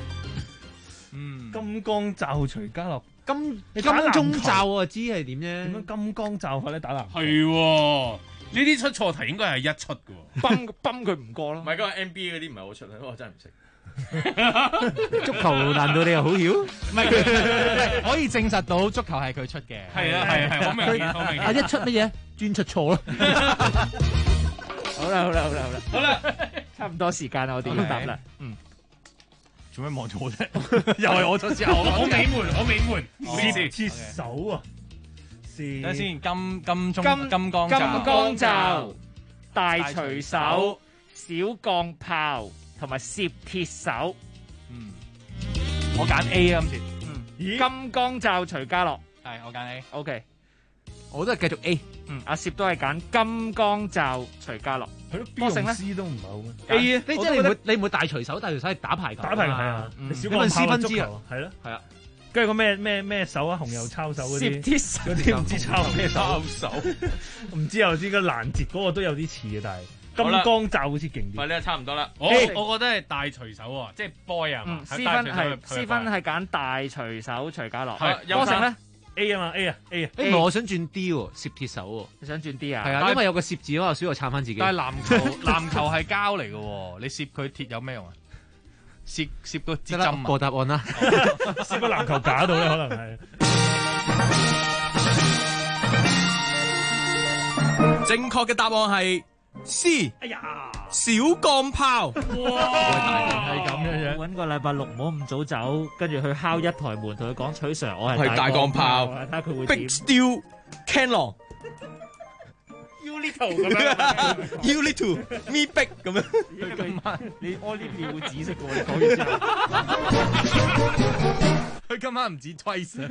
金剛罩徐家樂， 金鐘罩我知係點啫？ 點樣金剛罩法咧打籃球？ 係喎，呢啲出錯題應該係一出嘅喎， 崩佢唔過咯。 唔係，嗰個 NBA 嗰啲唔係我出啊，我真係唔識。 足球難道你又好曉？ 唔係，可以證實到足球係佢出嘅。 係啊，好明顯，好明顯。 一出乜嘢？專出錯咯。 好啦，差唔多時間啦，我哋要答啦。 做咩望住我啫？又係我出之後， 我美門， 攝鐵手啊！ 等下先，金剛罩、大錘手、小鋼炮同埋攝鐵手。 我揀 A 啊，今次。 金剛罩徐家樂。 係，我揀 A。 OK， 我都係繼續 A。 阿攝都係揀金剛罩徐家樂。 波成咧都唔係好咩 A 啊！你真係你唔會大錘手，大錘手係打排球。 打排球係啊，小鋼炮足球係咯，係啊。跟住個咩手啊，紅油抄手嗰啲，嗰啲唔知抄咩手，唔知又知個攔截嗰個都有啲似嘅，但係金剛罩好似勁啲。 喂，你差唔多啦。 我覺得係大錘手喎，即係 boy 啊嘛。 思芬係揀大錘手徐家樂。 波成咧 A 啊嘛 A 啊。 唔係我想轉 D 喎，攝鐵手喎。 你想轉 D 啊？ 係啊，因為有個攝字啊嘛，所以我撐翻自己。 但係籃球係膠嚟嘅喎，你攝佢鐵有咩用啊？ 攝個支針播答案啦， 攝個籃球架度咧，可能係。 正確嘅答案係 C。 哎呀， 小鋼炮。 係咁樣，揾個禮拜六唔好咁早走，跟住去敲一台門，同佢講取 Sir， 我係大鋼炮， 睇下佢會點。 Big Steel Cannon。 You little 咁樣 ，You little me big 咁樣。 今晚你屙啲尿會紫色嘅喎，你講完之後。 佢今晚唔止 twice。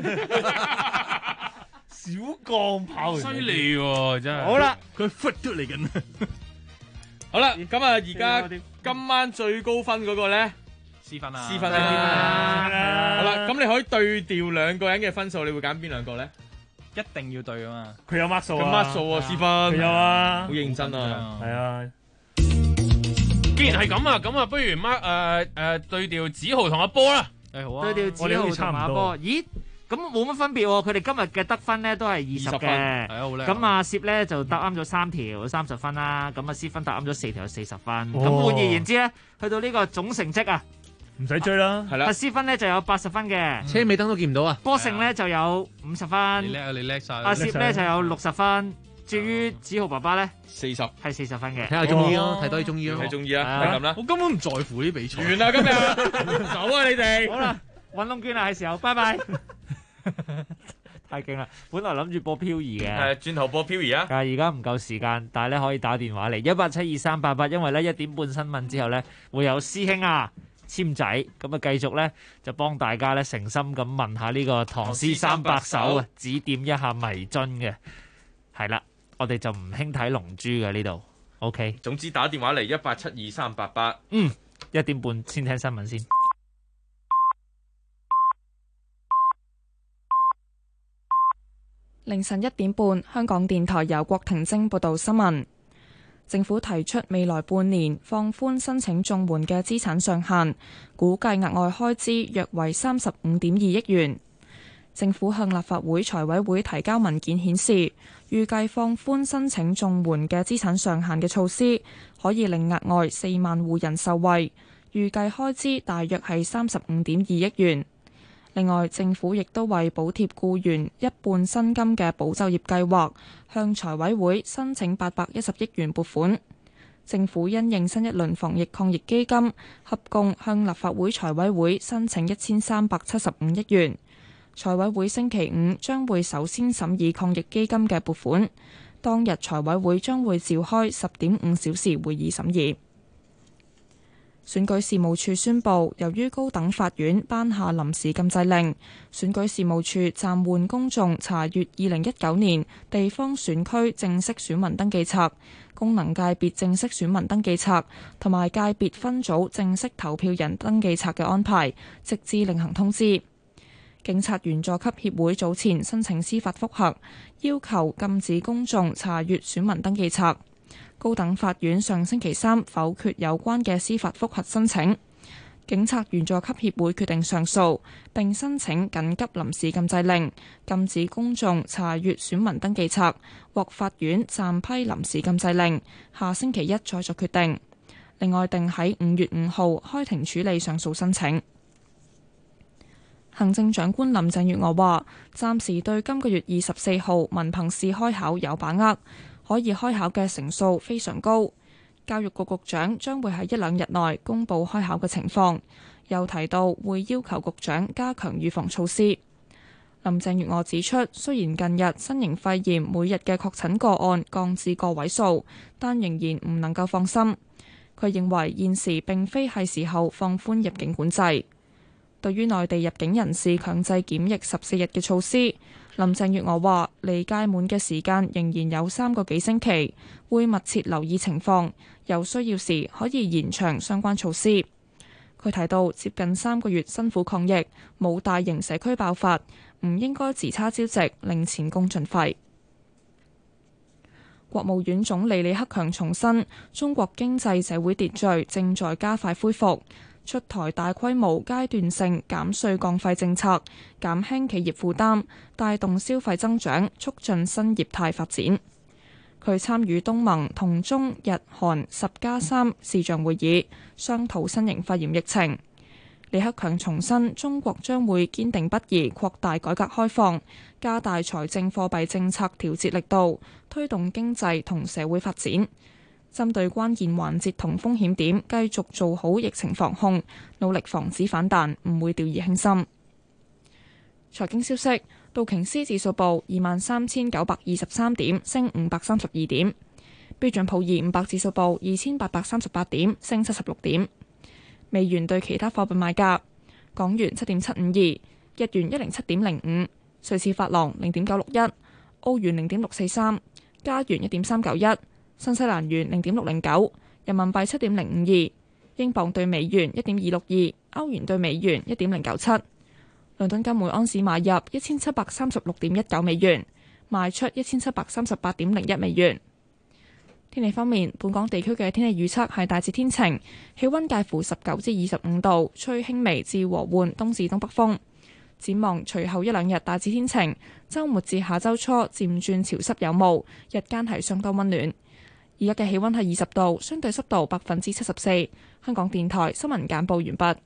小鋼炮， 犀利喎，真係。 好啦，佢 fit 都嚟緊。 好啦，咁啊，而家今晚最高分嗰個咧 ，C 分啊 ，C 分啦。好啦，咁你可以對調兩個人嘅分數，你會揀邊兩個咧？ 一定要對啊嘛。 佢有 mark 數啊， 佢 mark 數啊 ，C 分。 佢有啊， 好認真啊， 係啊。 既然係咁啊，不如 mark 對調子豪同阿波啦。 好啊，對調子豪同阿波。咦？咁冇乜分別喎，佢哋今日嘅得分咧都係20嘅， 係啊，好叻。 咁阿攝咧就答啱咗3條30分啦，咁阿C分答啱咗4條40分。咁換而言之咧，去到呢個總成績啊， 唔使追啦， 係啦。 阿C分咧就有80分嘅， 車尾燈都見唔到啊。 波勝咧就有50分， 你叻啊，你叻晒。 阿攝咧就有60分，至於子豪爸爸咧 40 係40分嘅。 睇下中醫咯，睇多啲中醫咯， 睇中醫啊，係咁啦。 我根本唔在乎呢啲比賽。 完啦，今日走啊，你哋。 好啦，揾窿捐啦，係時候，拜拜。太勁啦！本來諗住播漂移嘅， 係轉頭播漂移啊！ 但係而家唔夠時間，但係咧可以打電話嚟1872388，因為咧1點半新聞之後咧會有師兄啊簽仔，咁啊繼續咧就幫大家咧誠心咁問下呢個唐詩300首啊，指點一下迷津嘅。係啦，我哋就唔興睇龍珠嘅呢度。OK， 總之打電話嚟1872388。 1點半先聽新聞先。 凌晨1點半，香港電台由郭婷晶報道新聞。政府提出未來半年放寬申請綜援嘅資產上限，估計額外開支約為35.2億元。政府向立法會財委會提交文件顯示，預計放寬申請綜援嘅資產上限嘅措施，可以令額外4萬戶人受惠，預計開支大約係35.2億元。另外，政府亦都為補貼僱員一半薪金嘅保就業計劃，向財委會申請810億元撥款。政府因應新一輪防疫抗疫基金，合共向立法會財委會申請1375億元。財委會星期五將會首先審議抗疫基金嘅撥款，當日財委會將會召開10.5小時會議審議。選舉事務處宣布，由於高等法院頒下臨時禁制令，選舉事務處暫緩公眾查閱2019年地方選區正式選民登記冊、功能界別正式選民登記冊同埋界別分組正式投票人登記冊嘅安排，直至另行通知。警察員佐級協會早前申請司法覆核，要求禁止公眾查閱選民登記冊。高等法院上星期3否決有關嘅司法覆核申請，警察員佐級協會決定上訴，並申請緊急臨時禁制令，禁止公眾查閱選民登記冊，獲法院暫批臨時禁制令，下星期一再作決定。另外定喺5月5號開庭處理上訴申請。行政長官林鄭月娥話，暫時對今個月24號文憑試開考有把握，可以開考嘅成數非常高。教育局局長將會喺1-2日內公佈開考嘅情況，又提到會要求局長加強預防措施。林鄭月娥指出，雖然近日新型肺炎每日嘅確診個案降至個位數，但仍然唔能夠放心。佢認為現時並非係時候放寬入境管制。對於內地入境人士強制檢疫14日嘅措施，林鄭月娥話：離屆滿嘅時間仍然有3個幾星期，會密切留意情況，有需要時可以延長相關措施。佢提到，接近3個月辛苦抗疫，冇大型社區爆發，唔應該自差招積，令前功盡廢。國務院總理李克強重申，中國經濟社會秩序正在加快恢復。出台大規模階段性減稅降費政策，減輕企業負擔，帶動消費增長，促進新業態發展。佢參與東盟同中日韓10+3視像會議，商討新型肺炎疫情。 李克強重申，中國將會堅定不移擴大改革開放，加大財政貨幣政策調節力度，推動經濟同社會發展。針對關鍵環節同風險點，繼續做好疫情防控，努力防止反彈，唔會掉以輕心。財經消息，道瓊斯指數報23,923點，升532點；標準普爾500指數報2,838點，升76點。美元對其他貨幣賣價：港元7.752，日元107.05，瑞士法郎0.961，澳元0.643，加元1.391，新西蘭元0.609，人民幣7.052，英鎊對美元1.262，歐元對美元1.097。倫敦金每安士買入1736.19美元，賣出1738.01美元。天氣方面，本港地區嘅天氣預測係大致天晴，氣溫介乎19至25度，吹輕微至和緩東至東北風。展望隨後一兩日大致天晴，週末至下週初漸轉潮濕有霧，日間係相當溫暖。而家嘅氣溫係20度，相對濕度74%。香港電台新聞簡報完畢。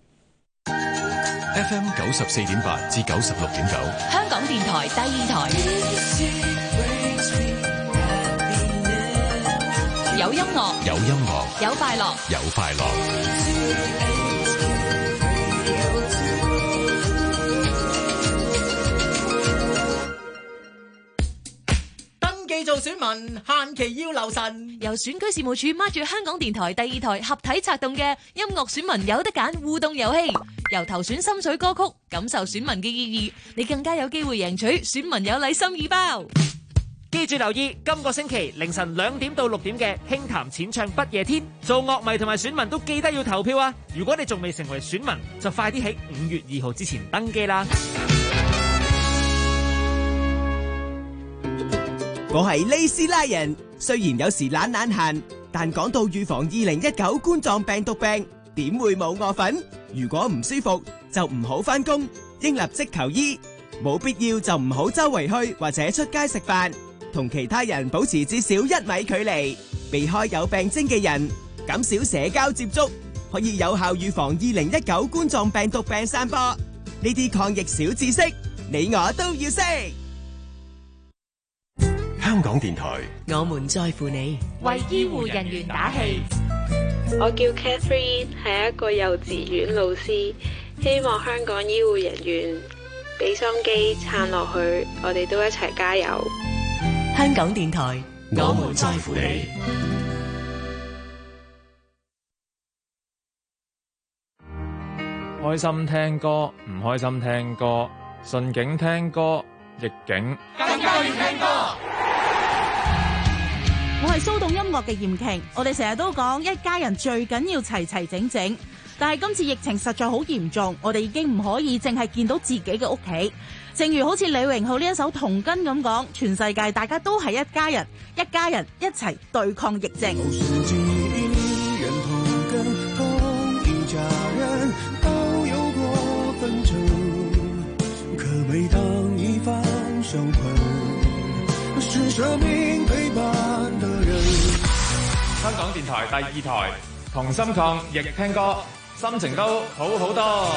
FM 94.8至96.9， 香港電台第二台，有音樂， 有音樂， 有快樂， 有快樂。 登記做選民，限期要留神。 由選舉事務處孖住香港電台第二台合體策動嘅音樂選民有得揀互動遊戲，由投選心水歌曲，感受選民嘅意義，你更加有機會贏取選民有禮心意包。 記住留意今個星期凌晨2點到6點嘅輕談淺唱不夜天，做樂迷同埋選民都記得要投票啊！如果你仲未成為選民，就快啲喺5月2號之前登記啦。 我係利斯拉人，雖然有時懶閒，但講到預防2019冠狀病毒病，點會冇我份？如果唔舒服就唔好返工，應立即求醫，冇必要就唔好周圍去或者出街食飯，同其他人保持至少1米距離，避開有病徵嘅人，減少社交接觸，可以有效預防2019冠狀病毒病散播。呢啲抗疫小知識，你我都要識。 香港電台， 我們在乎你， 為醫護人員打氣。 我叫 Catherine， 係一個幼稚園老師，希望香港醫護人員俾心機撐落去，我哋都一齊加油。 香港電台， 我們在乎你。 開心聽歌，唔開心聽歌，順境聽歌，逆境更加要聽歌。 我係騷動音樂嘅嚴瓊，我哋成日都講一家人最緊要齊齊整整，但係今次疫情實在好嚴重，我哋已經唔可以淨係見到自己嘅屋企。正如好似李榮浩呢一首《童根》咁講，全世界大家都係一家人，一家人一齊對抗疫症。 香港電台第二台，同心抗疫聽歌，心情都好好多。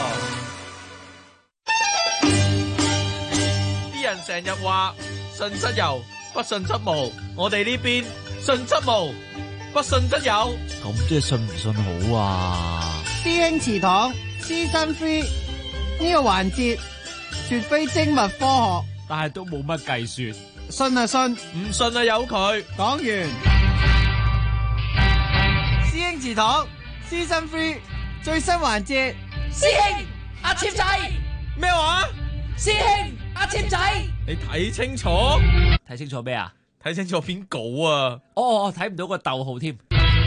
啲人成日話信則有，不信則無。我哋呢邊信則無，不信則有。 咁即係信唔信好啊？ 師兄祠堂Season 3呢個環節絕非精密科學， 但係都冇乜計算。 信啊信， 唔信啊由佢。 講完。師兄祠堂 Season 3最新環節， 師兄阿簽仔咩話？ 師兄阿簽仔， 你睇清楚？ 睇清楚咩啊？ 睇清楚篇稿啊！ 哦，睇唔到個逗號添。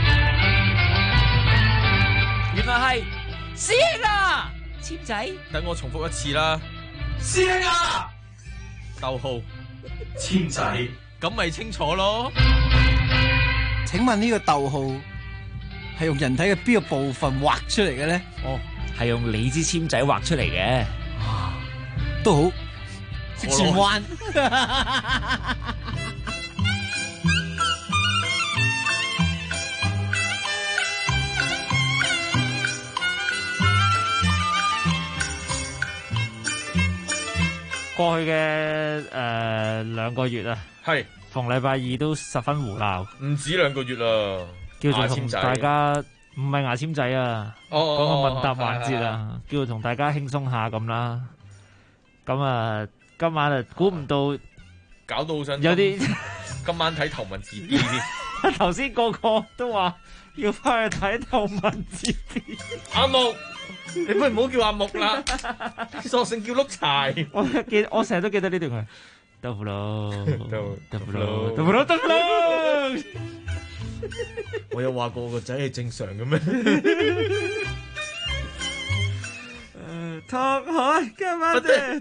原來係師兄啊！簽仔， 等我重複一次啦。 師兄啊！ 逗號簽仔，咁咪清楚咯？ 請問呢個逗號係用人體嘅邊個部分畫出嚟嘅咧？ 哦，係用你支簽仔畫出嚟嘅。 都好，識轉彎。 過去嘅2個月啊， 係逢禮拜二都十分胡鬧， 唔止2個月啦， 叫做同大家唔係牙籤仔啊，講個問答環節啊，叫做同大家輕鬆下咁啦。咁啊，今晚啊，估唔到搞到好辛苦， 有啲今晚睇頭文字 D 先。 頭先個個都話要翻去睇頭文字 D。 阿木，你不如唔好叫阿木啦，索性叫碌柴。 我成日都記得呢段佢。豆腐佬，豆腐佬， 豆腐佬，豆腐佬。 我有話過個仔係正常嘅咩？ 拓海今晚嘅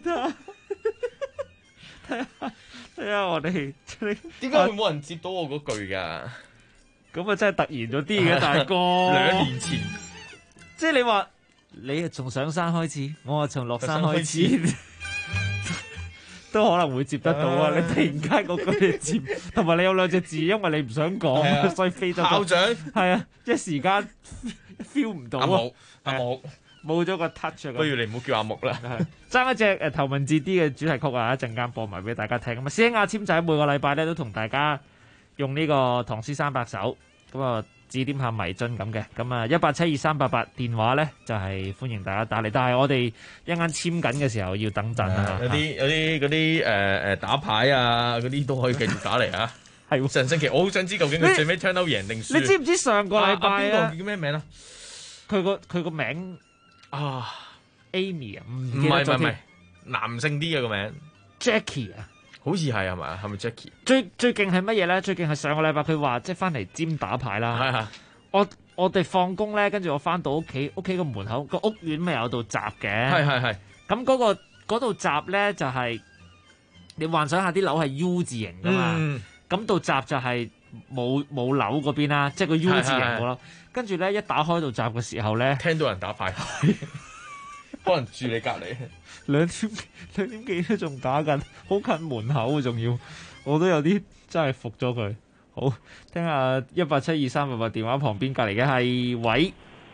睇下我哋點解會冇人接到我嗰句㗎？ 咁啊真係突然咗啲嘅大哥。 2年前， 即係你話你從上山開始，我話從落山開始，都可能會接得到啊！你突然間嗰句接，同埋你有2隻字，因為你唔想講，所以飛咗。 校長係啊，一時間 feel 唔到啊！ 阿木冇咗個 touch 啊！ 不如你唔好叫阿木啦， 爭一隻頭文字 D 嘅主題曲啊！一陣間播埋俾大家聽。咁啊，師兄阿籤仔每個禮拜咧都同大家用呢個唐詩300首咁啊指點下迷津咁嘅。咁啊1872388電話咧就係歡迎大家打嚟，但係我哋一陣間簽緊嘅時候要等陣啊！ 有啲嗰啲打牌啊嗰啲都可以繼續打嚟啊！係上星期我好想知究竟佢最尾 turn out 贏定輸？ 你知唔知上個禮拜邊個叫咩名啊？ 佢個名啊 Amy 啊，唔係男性啲嘅個名 Jackie 啊， 好似係咪？係咪 Jackie？ 最勁係乜嘢咧？最勁係上個禮拜佢話即係翻嚟尖打牌啦。 係我哋放工咧，跟住我翻到屋企個門口個屋苑咪有道閘嘅。 係。 咁嗰道閘咧就係你幻想下啲樓係 U 字形噶嘛。咁道閘就係冇樓嗰邊啦，即係個 U 字形嘅咯。跟住咧一打開道閘嘅時候咧， 聽到人打牌，可能住你隔離。 2點幾都仲打緊，好近門口仲要，我都有啲真係服咗佢。好，聽下1872388電話旁邊隔離嘅係喂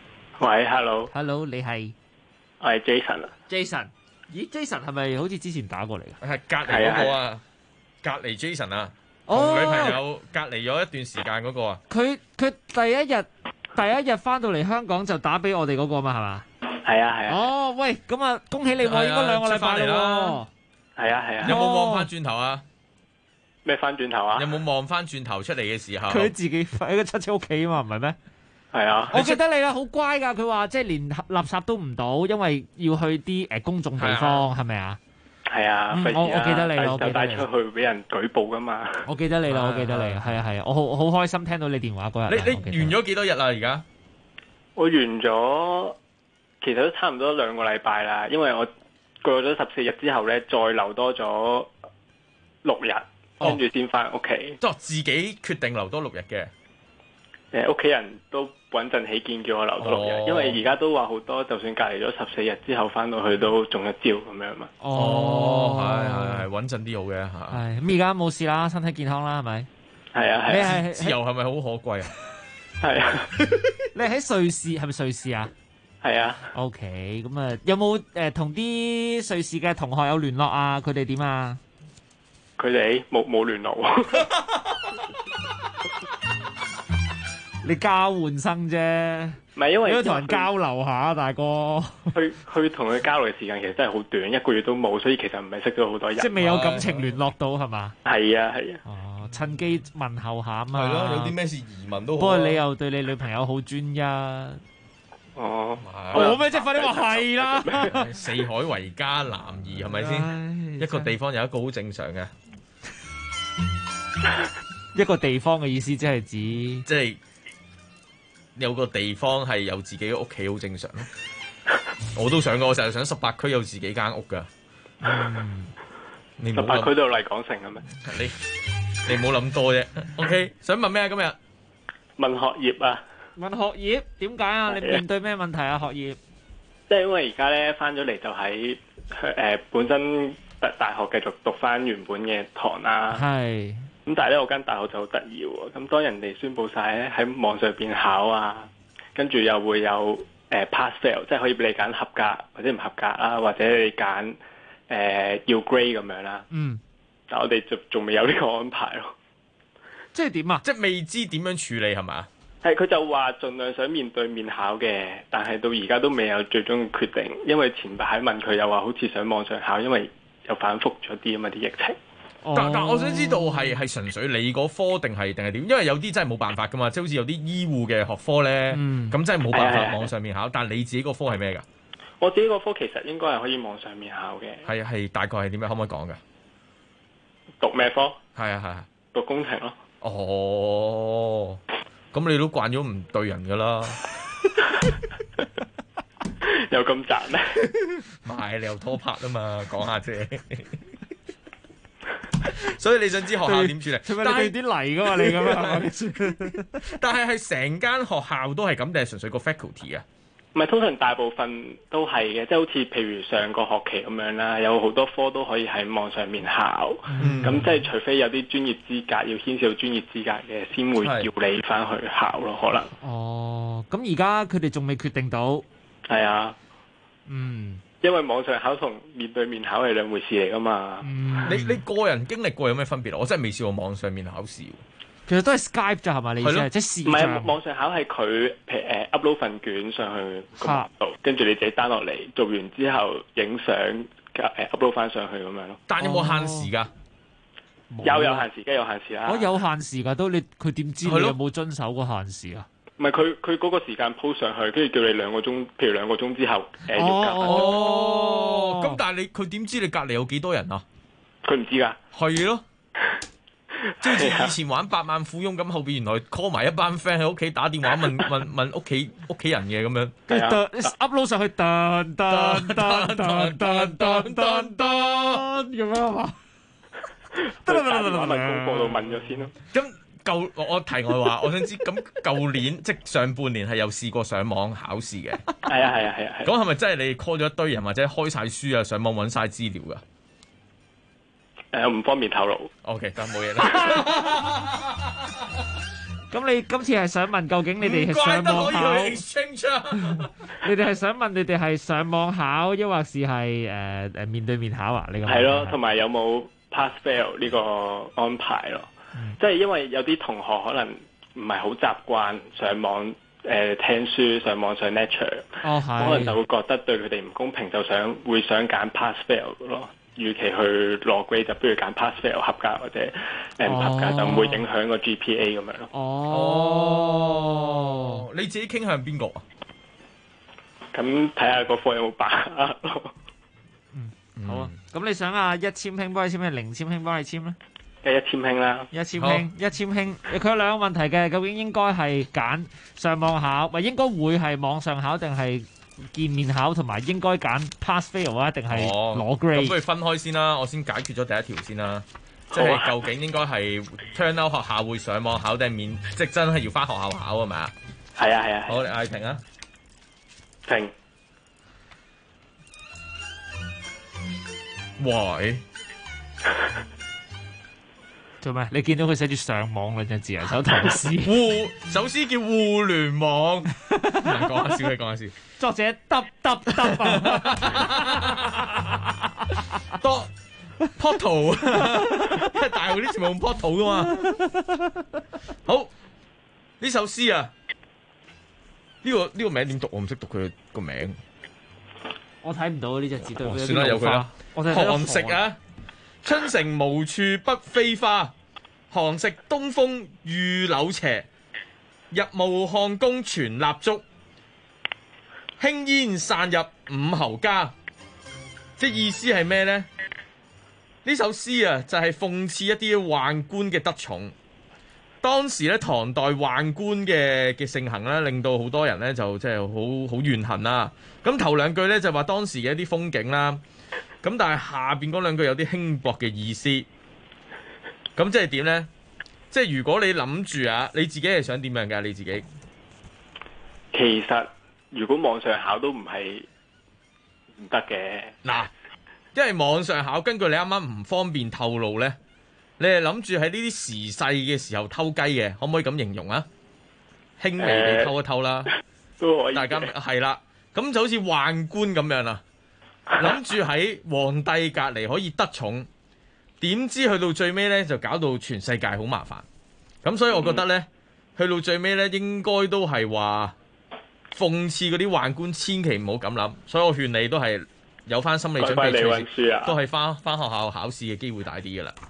，hello， 你係？ 我係 Jason 啊。 Jason， 咦 Jason 係咪好似之前打過嚟㗎？ 係隔離嗰個啊，隔離 Jason 啊，同女朋友隔離咗一段時間嗰個啊。 佢第一日翻到嚟香港就打俾我哋嗰個嘛，係嘛？ 係啊。 哦，喂，咁啊，恭喜你喎，應該2個禮拜啦。 係啊。 有冇望翻轉頭啊？ 咩翻轉頭啊？ 有冇望翻轉頭出嚟嘅時候？ 佢自己喺個親戚屋企啊嘛，唔係咩？ 係啊。 我記得你啦，好乖㗎。佢話即係連垃圾都唔倒，因為要去啲公眾地方，係咪啊？ 係啊。 我記得你啦，我記得你。 帶出去俾人舉報㗎嘛。 我記得你啦，係啊。我好開心聽到你電話嗰日。 你完咗幾多日啦？而家？ 我完咗，其實都差唔多2個禮拜啦。因為我過咗14日之後咧，再留多咗6日，跟住先翻屋企。 即係自己決定留多6日嘅。 屋企人都穩陣起見，叫我留多6日，因為而家都話好多，就算隔離咗14日之後翻到去都中一招咁樣嘛。 係穩陣啲好嘅嚇。 係咁而家冇事啦，身體健康啦，係咪？ 係啊。 你係自由係咪好可貴啊？ 係啊。 你喺瑞士係咪瑞士啊？ 係啊。 OK，咁啊，有冇同啲瑞士嘅同學有聯絡啊？佢哋點啊？ 佢哋冇聯絡。 你交換生啫， 唔係因為要同人交流下，大哥。 去同佢交流嘅時間其實真係好短，1個月都冇，所以其實唔係識咗好多人。 即係未有感情聯絡到係嘛？ 係啊。 哦，趁機問候下啊嘛。 係咯，有啲咩事移民都好。 不過你又對你女朋友好專一。 哦。 我咩即係快啲話係啦。 四海為家男兒係咪先？一個地方有一個好正常嘅。 一個地方嘅意思即係指即係。有個地方係有自己嘅屋企好正常，我都想過，我成日想18區有自己間屋噶。 你18區都有麗港城嘅咩？ 你唔好諗多啫。OK， 想問咩啊？今日問學業啊？ 問學業點解啊？你面對咩問題啊？學業即係因為而家咧翻咗嚟就喺本身大學繼續讀翻原本嘅堂啦。 係。 咁但係咧，我間大學就好得意喎。咁當人哋宣佈晒咧喺網上邊考啊，跟住又會有pass fail，即係可以俾你揀合格或者唔合格啦，或者你揀要 grade 咁樣啦。但我哋仲未有呢個安排咯。 即係點啊？ 即係未知點樣處理係嘛？ 係佢就話盡量想面對面考嘅，但係到而家都未有最終嘅決定，因為前排問佢又話好似想網上考，因為又反覆咗啲啊嘛啲疫情。 但我想知道係純粹你嗰科定係點？因為有啲真係冇辦法噶嘛，即係好似有啲醫護嘅學科咧，咁真係冇辦法網上面考。但係你自己個科係咩㗎？ 我自己個科其實應該係可以網上面考嘅。 係大概係點樣？可唔可以講㗎？ 讀咩科？ 係啊， 讀工程咯。 哦，咁你都慣咗唔對人㗎啦。 有咁雜咩？ 唔係你又拖拍啊嘛，講下啫。所以你想知學校點處理？ 但係啲嚟噶嘛？你咁樣， 但係成間學校都係咁，定係純粹個 faculty 啊？ 唔係，通常大部分都係嘅，即係好似譬如上個學期咁樣啦，有好多科都可以喺網上面考。咁即係除非有啲專業資格要牽涉到專業資格嘅，先會要你翻去考咯，可能。 哦，咁而家佢哋仲未決定到。 係啊。因為網上考同面對面考係兩回事嚟噶嘛。 你個人經歷過有咩分別？我真係未試過網上面考試。 其實都係 Skype 咋係嘛？你意思係即係視像？ 唔係網上考係佢upload 份卷上去個網度，跟住你自己 down 落嚟，做完之後影相upload 翻上去咁樣咯。 但有冇限時㗎？ 有限時，梗係有限時啦。 有限時㗎，都佢點知你有冇遵守個限時啊？ 唔係佢嗰個時間 post 上去，跟住叫你2個鐘，譬如2個鐘之後要隔。咁但係佢點知你隔離有幾多人啊？ 佢唔知㗎。 係咯。即係好似以前玩百萬富翁咁，後邊原來 call 埋一班 friend 喺屋企打電話問屋企人嘅咁樣， 跟住 upload 上去，噔咁樣嘛？ 打電話問功課度問咗先咯。 咁我題外話，我想知咁舊年即上半年係有試過上網考試嘅。 係啊。 咁係咪真係你 call 咗一堆人或者開晒書啊，上網揾晒資料㗎？ 唔方便透露。 OK，得冇嘢啦。 咁你今次係想問究竟你哋係上網考？你哋係想問你哋係上網考，抑或是係面對面考啊？呢個係咯，同埋有冇 pass fail 呢個安排咯？即係因為有啲同學可能唔係好習慣上網聽書，上網上 lecture，可能就會覺得對佢哋唔公平，就會想揀 pass fail 咯。與其去攞 grade，就不如揀 pass fail 合格或者唔合格，就唔會影響個 GPA 咁樣咯。 你自己傾向邊個啊？ 咁睇下個科有冇把握咯。 好啊。咁你想一簽兄幫你簽定零簽兄幫你簽咧？ 梗係一簽兄啦。一簽兄，佢有兩個問題嘅，究竟應該係揀上網考，或應該會係網上考定係見面考，同埋應該揀 pass fail 啊，定係攞 grade？ 咁不如分開先啦，我先解決咗第一條先啦。即係究竟應該係 turn out 學校會上網考定係面，即係真係要翻學校考係咪啊？ 係啊。 好，你嗌停啊！ 停。 喂。 做咩？你見到佢寫住上網兩隻字啊？首唐詩， 首詩叫互聯網。講下笑，你講下笑。 作者得多 portal， 因為大學啲全部用 portal 噶嘛。好，呢首詩啊，呢個名點讀？我唔識讀佢個名。 我睇唔到呢隻字，對。 算啦，由佢啦。寒食啊！春城無處不飛花，寒食東風御柳斜。入霧漢宮傳蠟燭，輕煙散入五侯家。即意思係咩呢？呢首詩啊，就係諷刺一啲宦官嘅得寵。當時咧，唐代宦官嘅盛行咧，令到好多人咧就即係好怨恨啦。咁頭兩句咧就話當時嘅一啲風景啦。咁但係下邊嗰兩句有啲輕薄嘅意思。咁即係點呢？即係如果你諗住啊，你自己係想點樣㗎？你自己其實如果網上考都唔係唔得嘅。 嗱，因為網上考根據你啱啱唔方便透露呢，你係諗住喺呢啲時勢嘅時候偷雞嘅，可唔可以咁形容啊？輕微地偷一偷啦， 都可以。 大家係啦，咁就好似宦官咁樣啦。 諗住喺皇帝隔離可以得寵，點知去到最尾咧就搞到全世界好麻煩。咁所以我覺得咧，去到最尾咧應該都係話諷刺嗰啲宦官，千祈唔好咁諗。所以我勸你都係有翻心理準備，都係翻學校考試嘅機會大啲噶啦。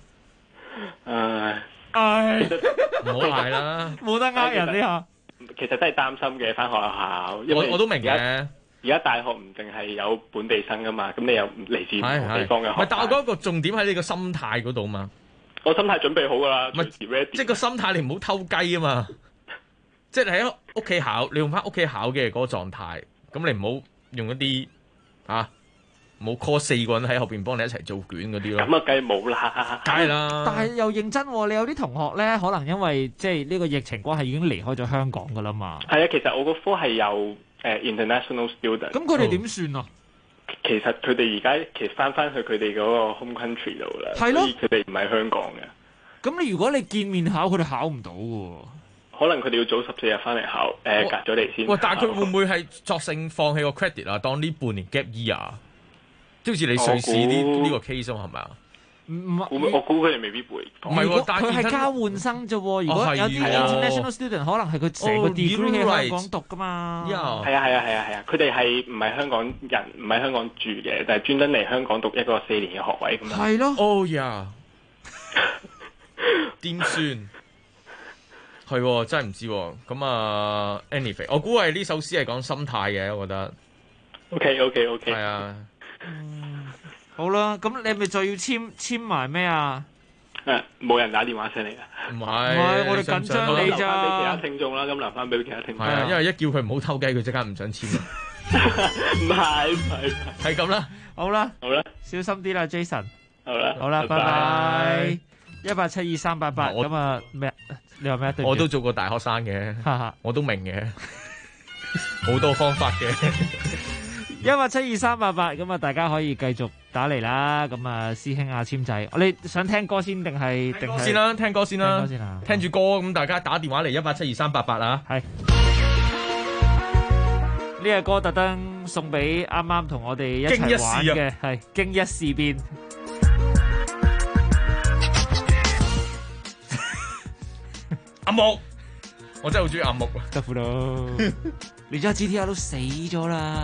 唔好嗌啦， 冇得呃人呢下。 其實真係擔心嘅，翻學校，因為我都明嘅。 而家大學唔淨係有本地生噶嘛，咁你又嚟自唔同地方嘅學生。 但我覺得個重點喺你個心態嗰度嘛。 我心態準備好噶啦， 即係個心態你唔好偷雞啊嘛。即係你喺屋企考，你用翻屋企考嘅嗰個狀態，咁你唔好用一啲冇 call 4個人喺後邊幫你一齊做卷嗰啲咯。 咁啊，梗係冇啦， 梗係啦。 但係又認真喎，你有啲同學咧，可能因為即係呢個疫情關係已經離開咗香港噶啦嘛。 係啊，其實我個科係有international student。 咁佢哋點算啊？ 其實佢哋而家其實翻去佢哋嗰個 home country 度啦， 係咯， 所以佢哋唔係香港嘅。 咁你如果你見面考，佢哋考唔到喎。 可能佢哋要早14日翻嚟考，隔咗嚟先。 但係佢會唔會係作性放棄個 credit 啊？當呢半年 gap year 啊？即好似你瑞士呢個 case 係咪啊？ 我估佢哋未必會。 唔係喎，但佢係交換生啫喎。如果有啲 international student，可能係佢成個 degree 喺香港讀噶嘛。 係啊，佢哋係唔係香港人，唔係香港住嘅，但係專登嚟香港讀一個4年嘅學位咁樣。 係咯。 Oh yeah，點算？係真係唔知喎。咁啊 ，anyway， 我估係呢首詩係講心態嘅，我覺得。 OK。 係啊。 好啦，咁你咪就要簽埋咩啊？ 冇人打電話上嚟啊！ 唔係， 我哋緊張你咋？ 留翻俾其他聽眾啦，咁留翻俾其他聽眾。 係啊，因為一叫佢唔好偷雞，佢即刻唔想簽啦。 唔係， 係咁啦。 好啦，小心啲啦 ，Jason。好啦，拜拜。1872388咁啊咩？你話咩？ 我都做過大學生嘅，我都明嘅，好多方法嘅。 1872388咁啊，大家可以繼續打嚟啦。咁啊，師兄阿簽仔，你想聽歌先定係先啦？聽歌先啦，聽住歌咁，大家打電話嚟1872388啊。係呢個歌特登送俾啱啱同我哋一齊玩嘅，係經一事變。 阿木，我真係好中意阿木啊！ 得苦咯，你而家 GTR 都死咗啦。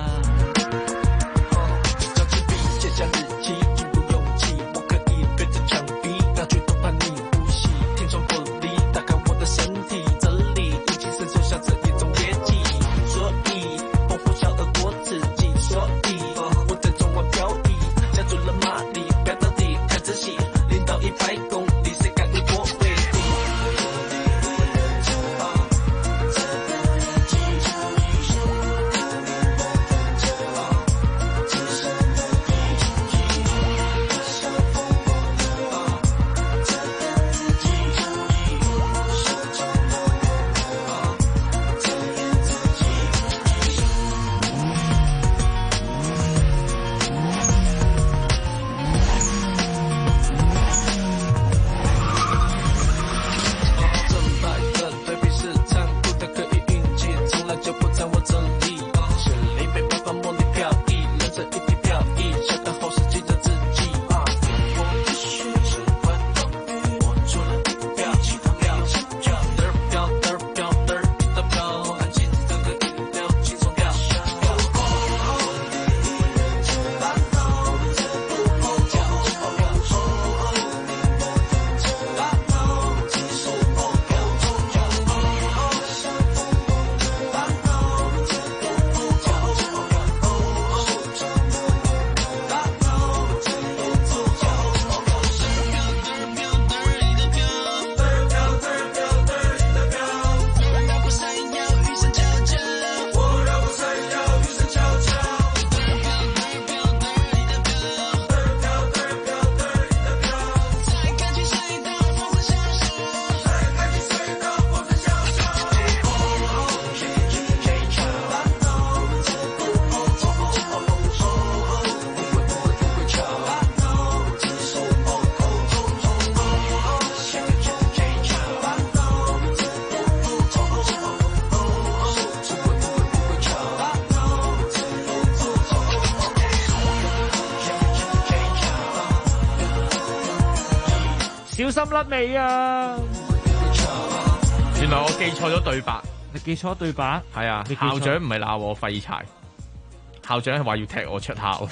小心甩尾啊！ 原來我記錯咗對白。 你記錯對白？ 係啊，校長唔係鬧我廢柴，校長係話要踢我出校。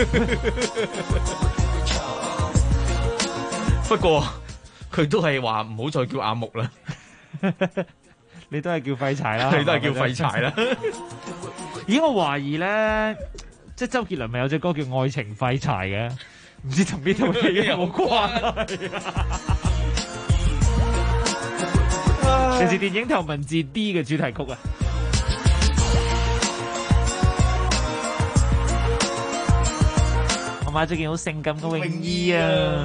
不過佢都係話唔好再叫阿木啦。 你都係叫廢柴啦， 你都係叫廢柴啦。 咦，我懷疑咧，即係周杰倫咪有隻歌叫《愛情廢柴》嘅，唔知同呢套戲有冇關係啊？嚟自電影頭文字 D 嘅主題曲啊！我買咗件好性感嘅泳衣啊！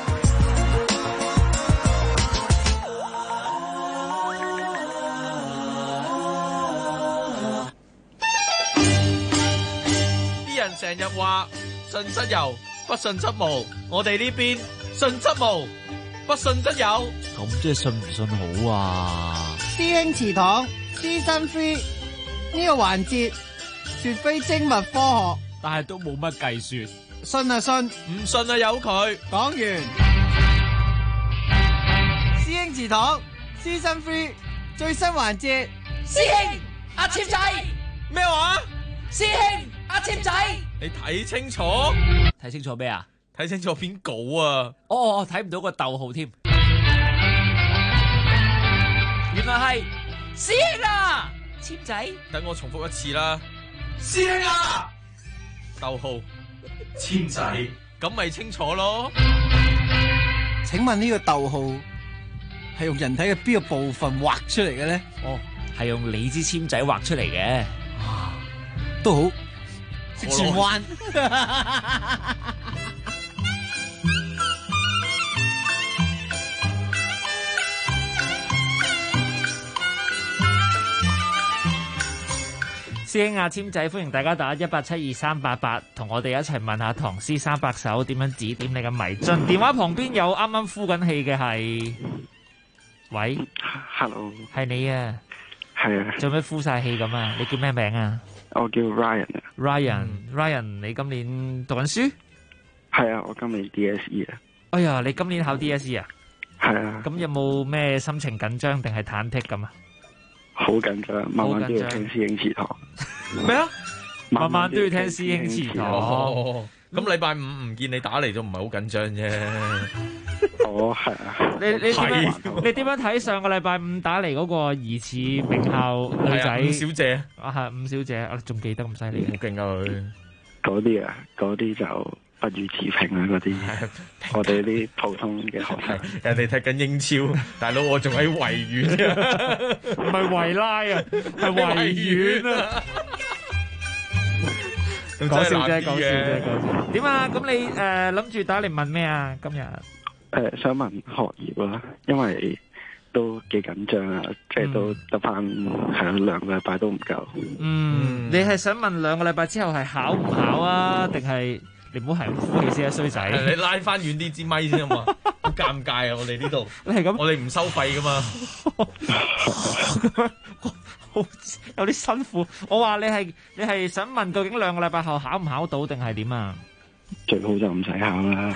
成日話信則有，不信則無。我哋呢邊信則無，不信則有。 咁即係信唔信好啊？ 師兄祠堂Season 3呢個環節絕非精密科學， 但係都冇乜計算。 信啊信， 唔信啊由佢。 講完。師兄祠堂Season 3最新環節， 師兄阿簽仔咩話？ 師兄阿簽仔。 你睇清楚， 睇清楚咩啊？ 睇清楚篇稿啊！ 哦，睇唔到個逗號添。 原來係師兄啊，簽仔。 等我重複一次啦， 師兄啊， 逗號，簽仔，咁咪清楚咯。 請問呢個逗號係用人體嘅邊個部分畫出嚟嘅咧？ 哦，係用你支簽仔畫出嚟嘅。 都好。食荃灣， 師兄阿簽仔，歡迎大家打1872388，同我哋一齊問下唐詩三百首點樣指點你嘅迷津。電話旁邊有啱啱敷緊氣嘅係，喂 ，Hello， 係你啊， 係啊， 做咩敷晒氣咁啊？你叫咩名啊？ 我叫 Ryan 啊。 Ryan，你今年讀緊書？ 係啊，我今年 DSE 啊。 哎呀，你今年考 DSE 啊？ 係啊。 咁有冇咩心情緊張定係忐忑咁啊？ 好緊張，晚晚都要聽師兄祠堂。 咩啊？晚晚都要聽師兄祠堂。 咁禮拜五唔見你打嚟都唔係好緊張啫。 哦，係啊。 你點樣睇上個禮拜五打嚟嗰個疑似名校女仔？ 伍小姐啊，係伍小姐，我仲記得咁犀利， 好勁啊佢。嗰啲啊，嗰啲就不予置評啦。嗰啲我哋啲普通嘅學生， 人哋踢緊英超，大佬我仲喺維園啊， 唔係維拉啊，係維園啊。講笑啫，講笑啫，講笑。點啊？咁你諗住打嚟問咩啊？今日想問學業啦，因為都幾緊張啊，即係都得翻係2個禮拜都唔夠。 你係想問2個禮拜之後係考唔考啊？定係你唔好係咁呼氣先啊，衰仔！ 你拉翻遠啲支咪先啊嘛，好尷尬啊！我哋呢度， 你係咁， 我哋唔收費噶嘛。 好有啲辛苦。我話你係想問究竟2個禮拜後考唔考到定係點啊？ 最好就唔使考啦。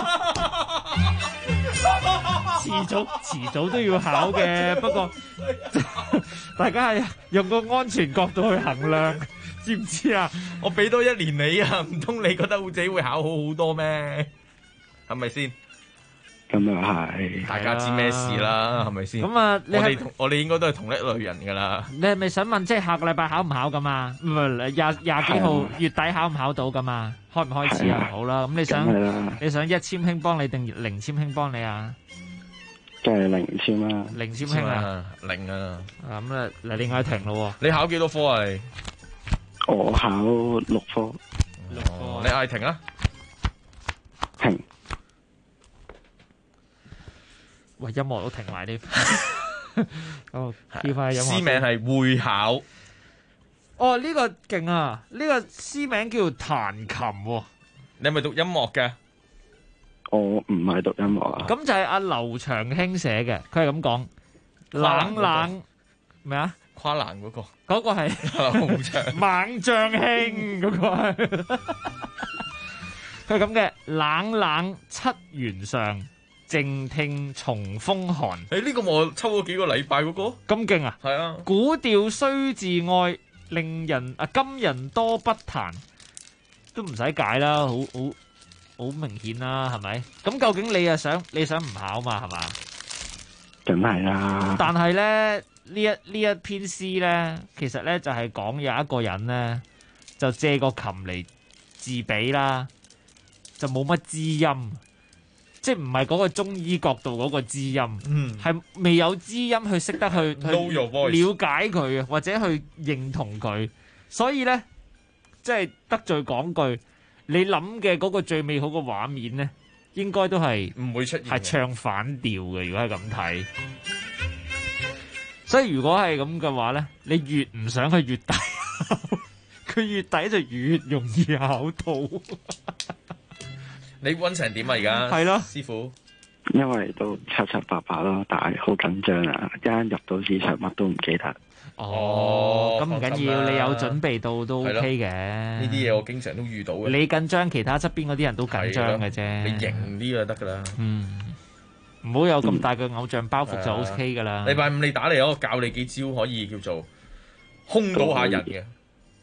遲早都要考嘅，不過大家係用個安全角度去衡量，知唔知啊？ 我俾多1年你啊，唔通你覺得自己會考好好多咩？係咪先？ 咁又係， 大家知咩事啦，係咪先？ 咁啊， 我哋應該都係同一類人噶啦。 你係咪想問即係下個禮拜考唔考咁啊？唔係廿幾號月底考唔考到咁啊？開唔開始啊？好啦，咁你想1簽兄幫你定0簽兄幫你啊？ 即係0簽啦 ，0簽兄啊 ，0啊。 咁啊，嚟另外停咯。 你考幾多科啊？你？ 我考6科。 6科。 你嗌停啊？ 停。 喂，音樂都停埋啲。哦，跳翻音樂。 詩名係會考。 哦，呢個勁啊！呢個詩名叫彈琴喎。 你係咪讀音樂嘅？ 我唔係讀音樂啊。 咁就係阿劉長興寫嘅，佢係咁講。冷咩啊？ 跨欄嗰個。 嗰個係猛將興嗰個係。佢係咁嘅，冷7原上。 靜聽重風寒。 呢個我抽咗幾個禮拜嗰個， 咁勁啊！ 係啊， 古調須自愛，令人今人多不彈，都唔使解啦，好明顯啦，係咪？咁究竟你想唔考嘛？係嘛？ 梗係啦。 但係咧呢一篇詩咧，其實咧就係講有一個人咧，就借個琴嚟自比啦，就冇乜知音，即係唔係嗰個中醫角度嗰個知音，係未有知音去識得去了解佢，或者去認同佢，所以咧即係得罪講句。你諗嘅嗰個最美好嘅畫面咧，應該都係唔會出現， 係唱反調嘅。如果係咁睇，所以如果係咁嘅話咧，你越唔想去越底，佢越底就越容易考到。 你溫成點啊？而家係咯， 師傅。 因為都七七八八咯，但係好緊張啊！一陣入到市場乜都唔記得。 咁唔緊要，你有準備到都 OK 嘅。 呢啲嘢我經常都遇到嘅。 你緊張，其他側邊嗰啲人都緊張嘅啫。 你型啲就得噶啦。 唔好有咁大嘅偶像包袱就 OK 噶啦。 禮拜五你打嚟，我教你幾招可以叫做兇到下人嘅。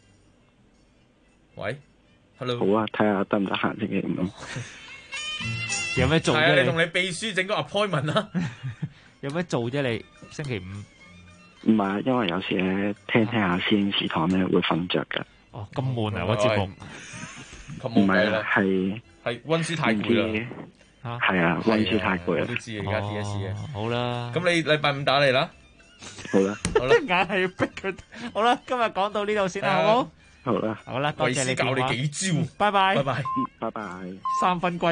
喂 ，Hello。 好啊，睇下得唔得閒星期五。 有咩做啫？ 係啊，你同你秘書整個 appointment 啦。 有咩做啫？你星期五？ 唔係，因為有時咧聽下師兄祠堂咧會瞓着噶。 哦，咁悶啊！個節目。 唔係啦，係溫書太攰啦。 係啊，溫書太攰啦。 我都知而家 DSE 嘅。 好啦。 咁你禮拜五打嚟啦。 好啦。 好啦。硬係要逼佢。好啦，今日講到呢度先啦，好冇？ 好啦。 好啦，多謝你電話。 教你幾招。 拜拜。 拜拜。 拜拜。 3分歸。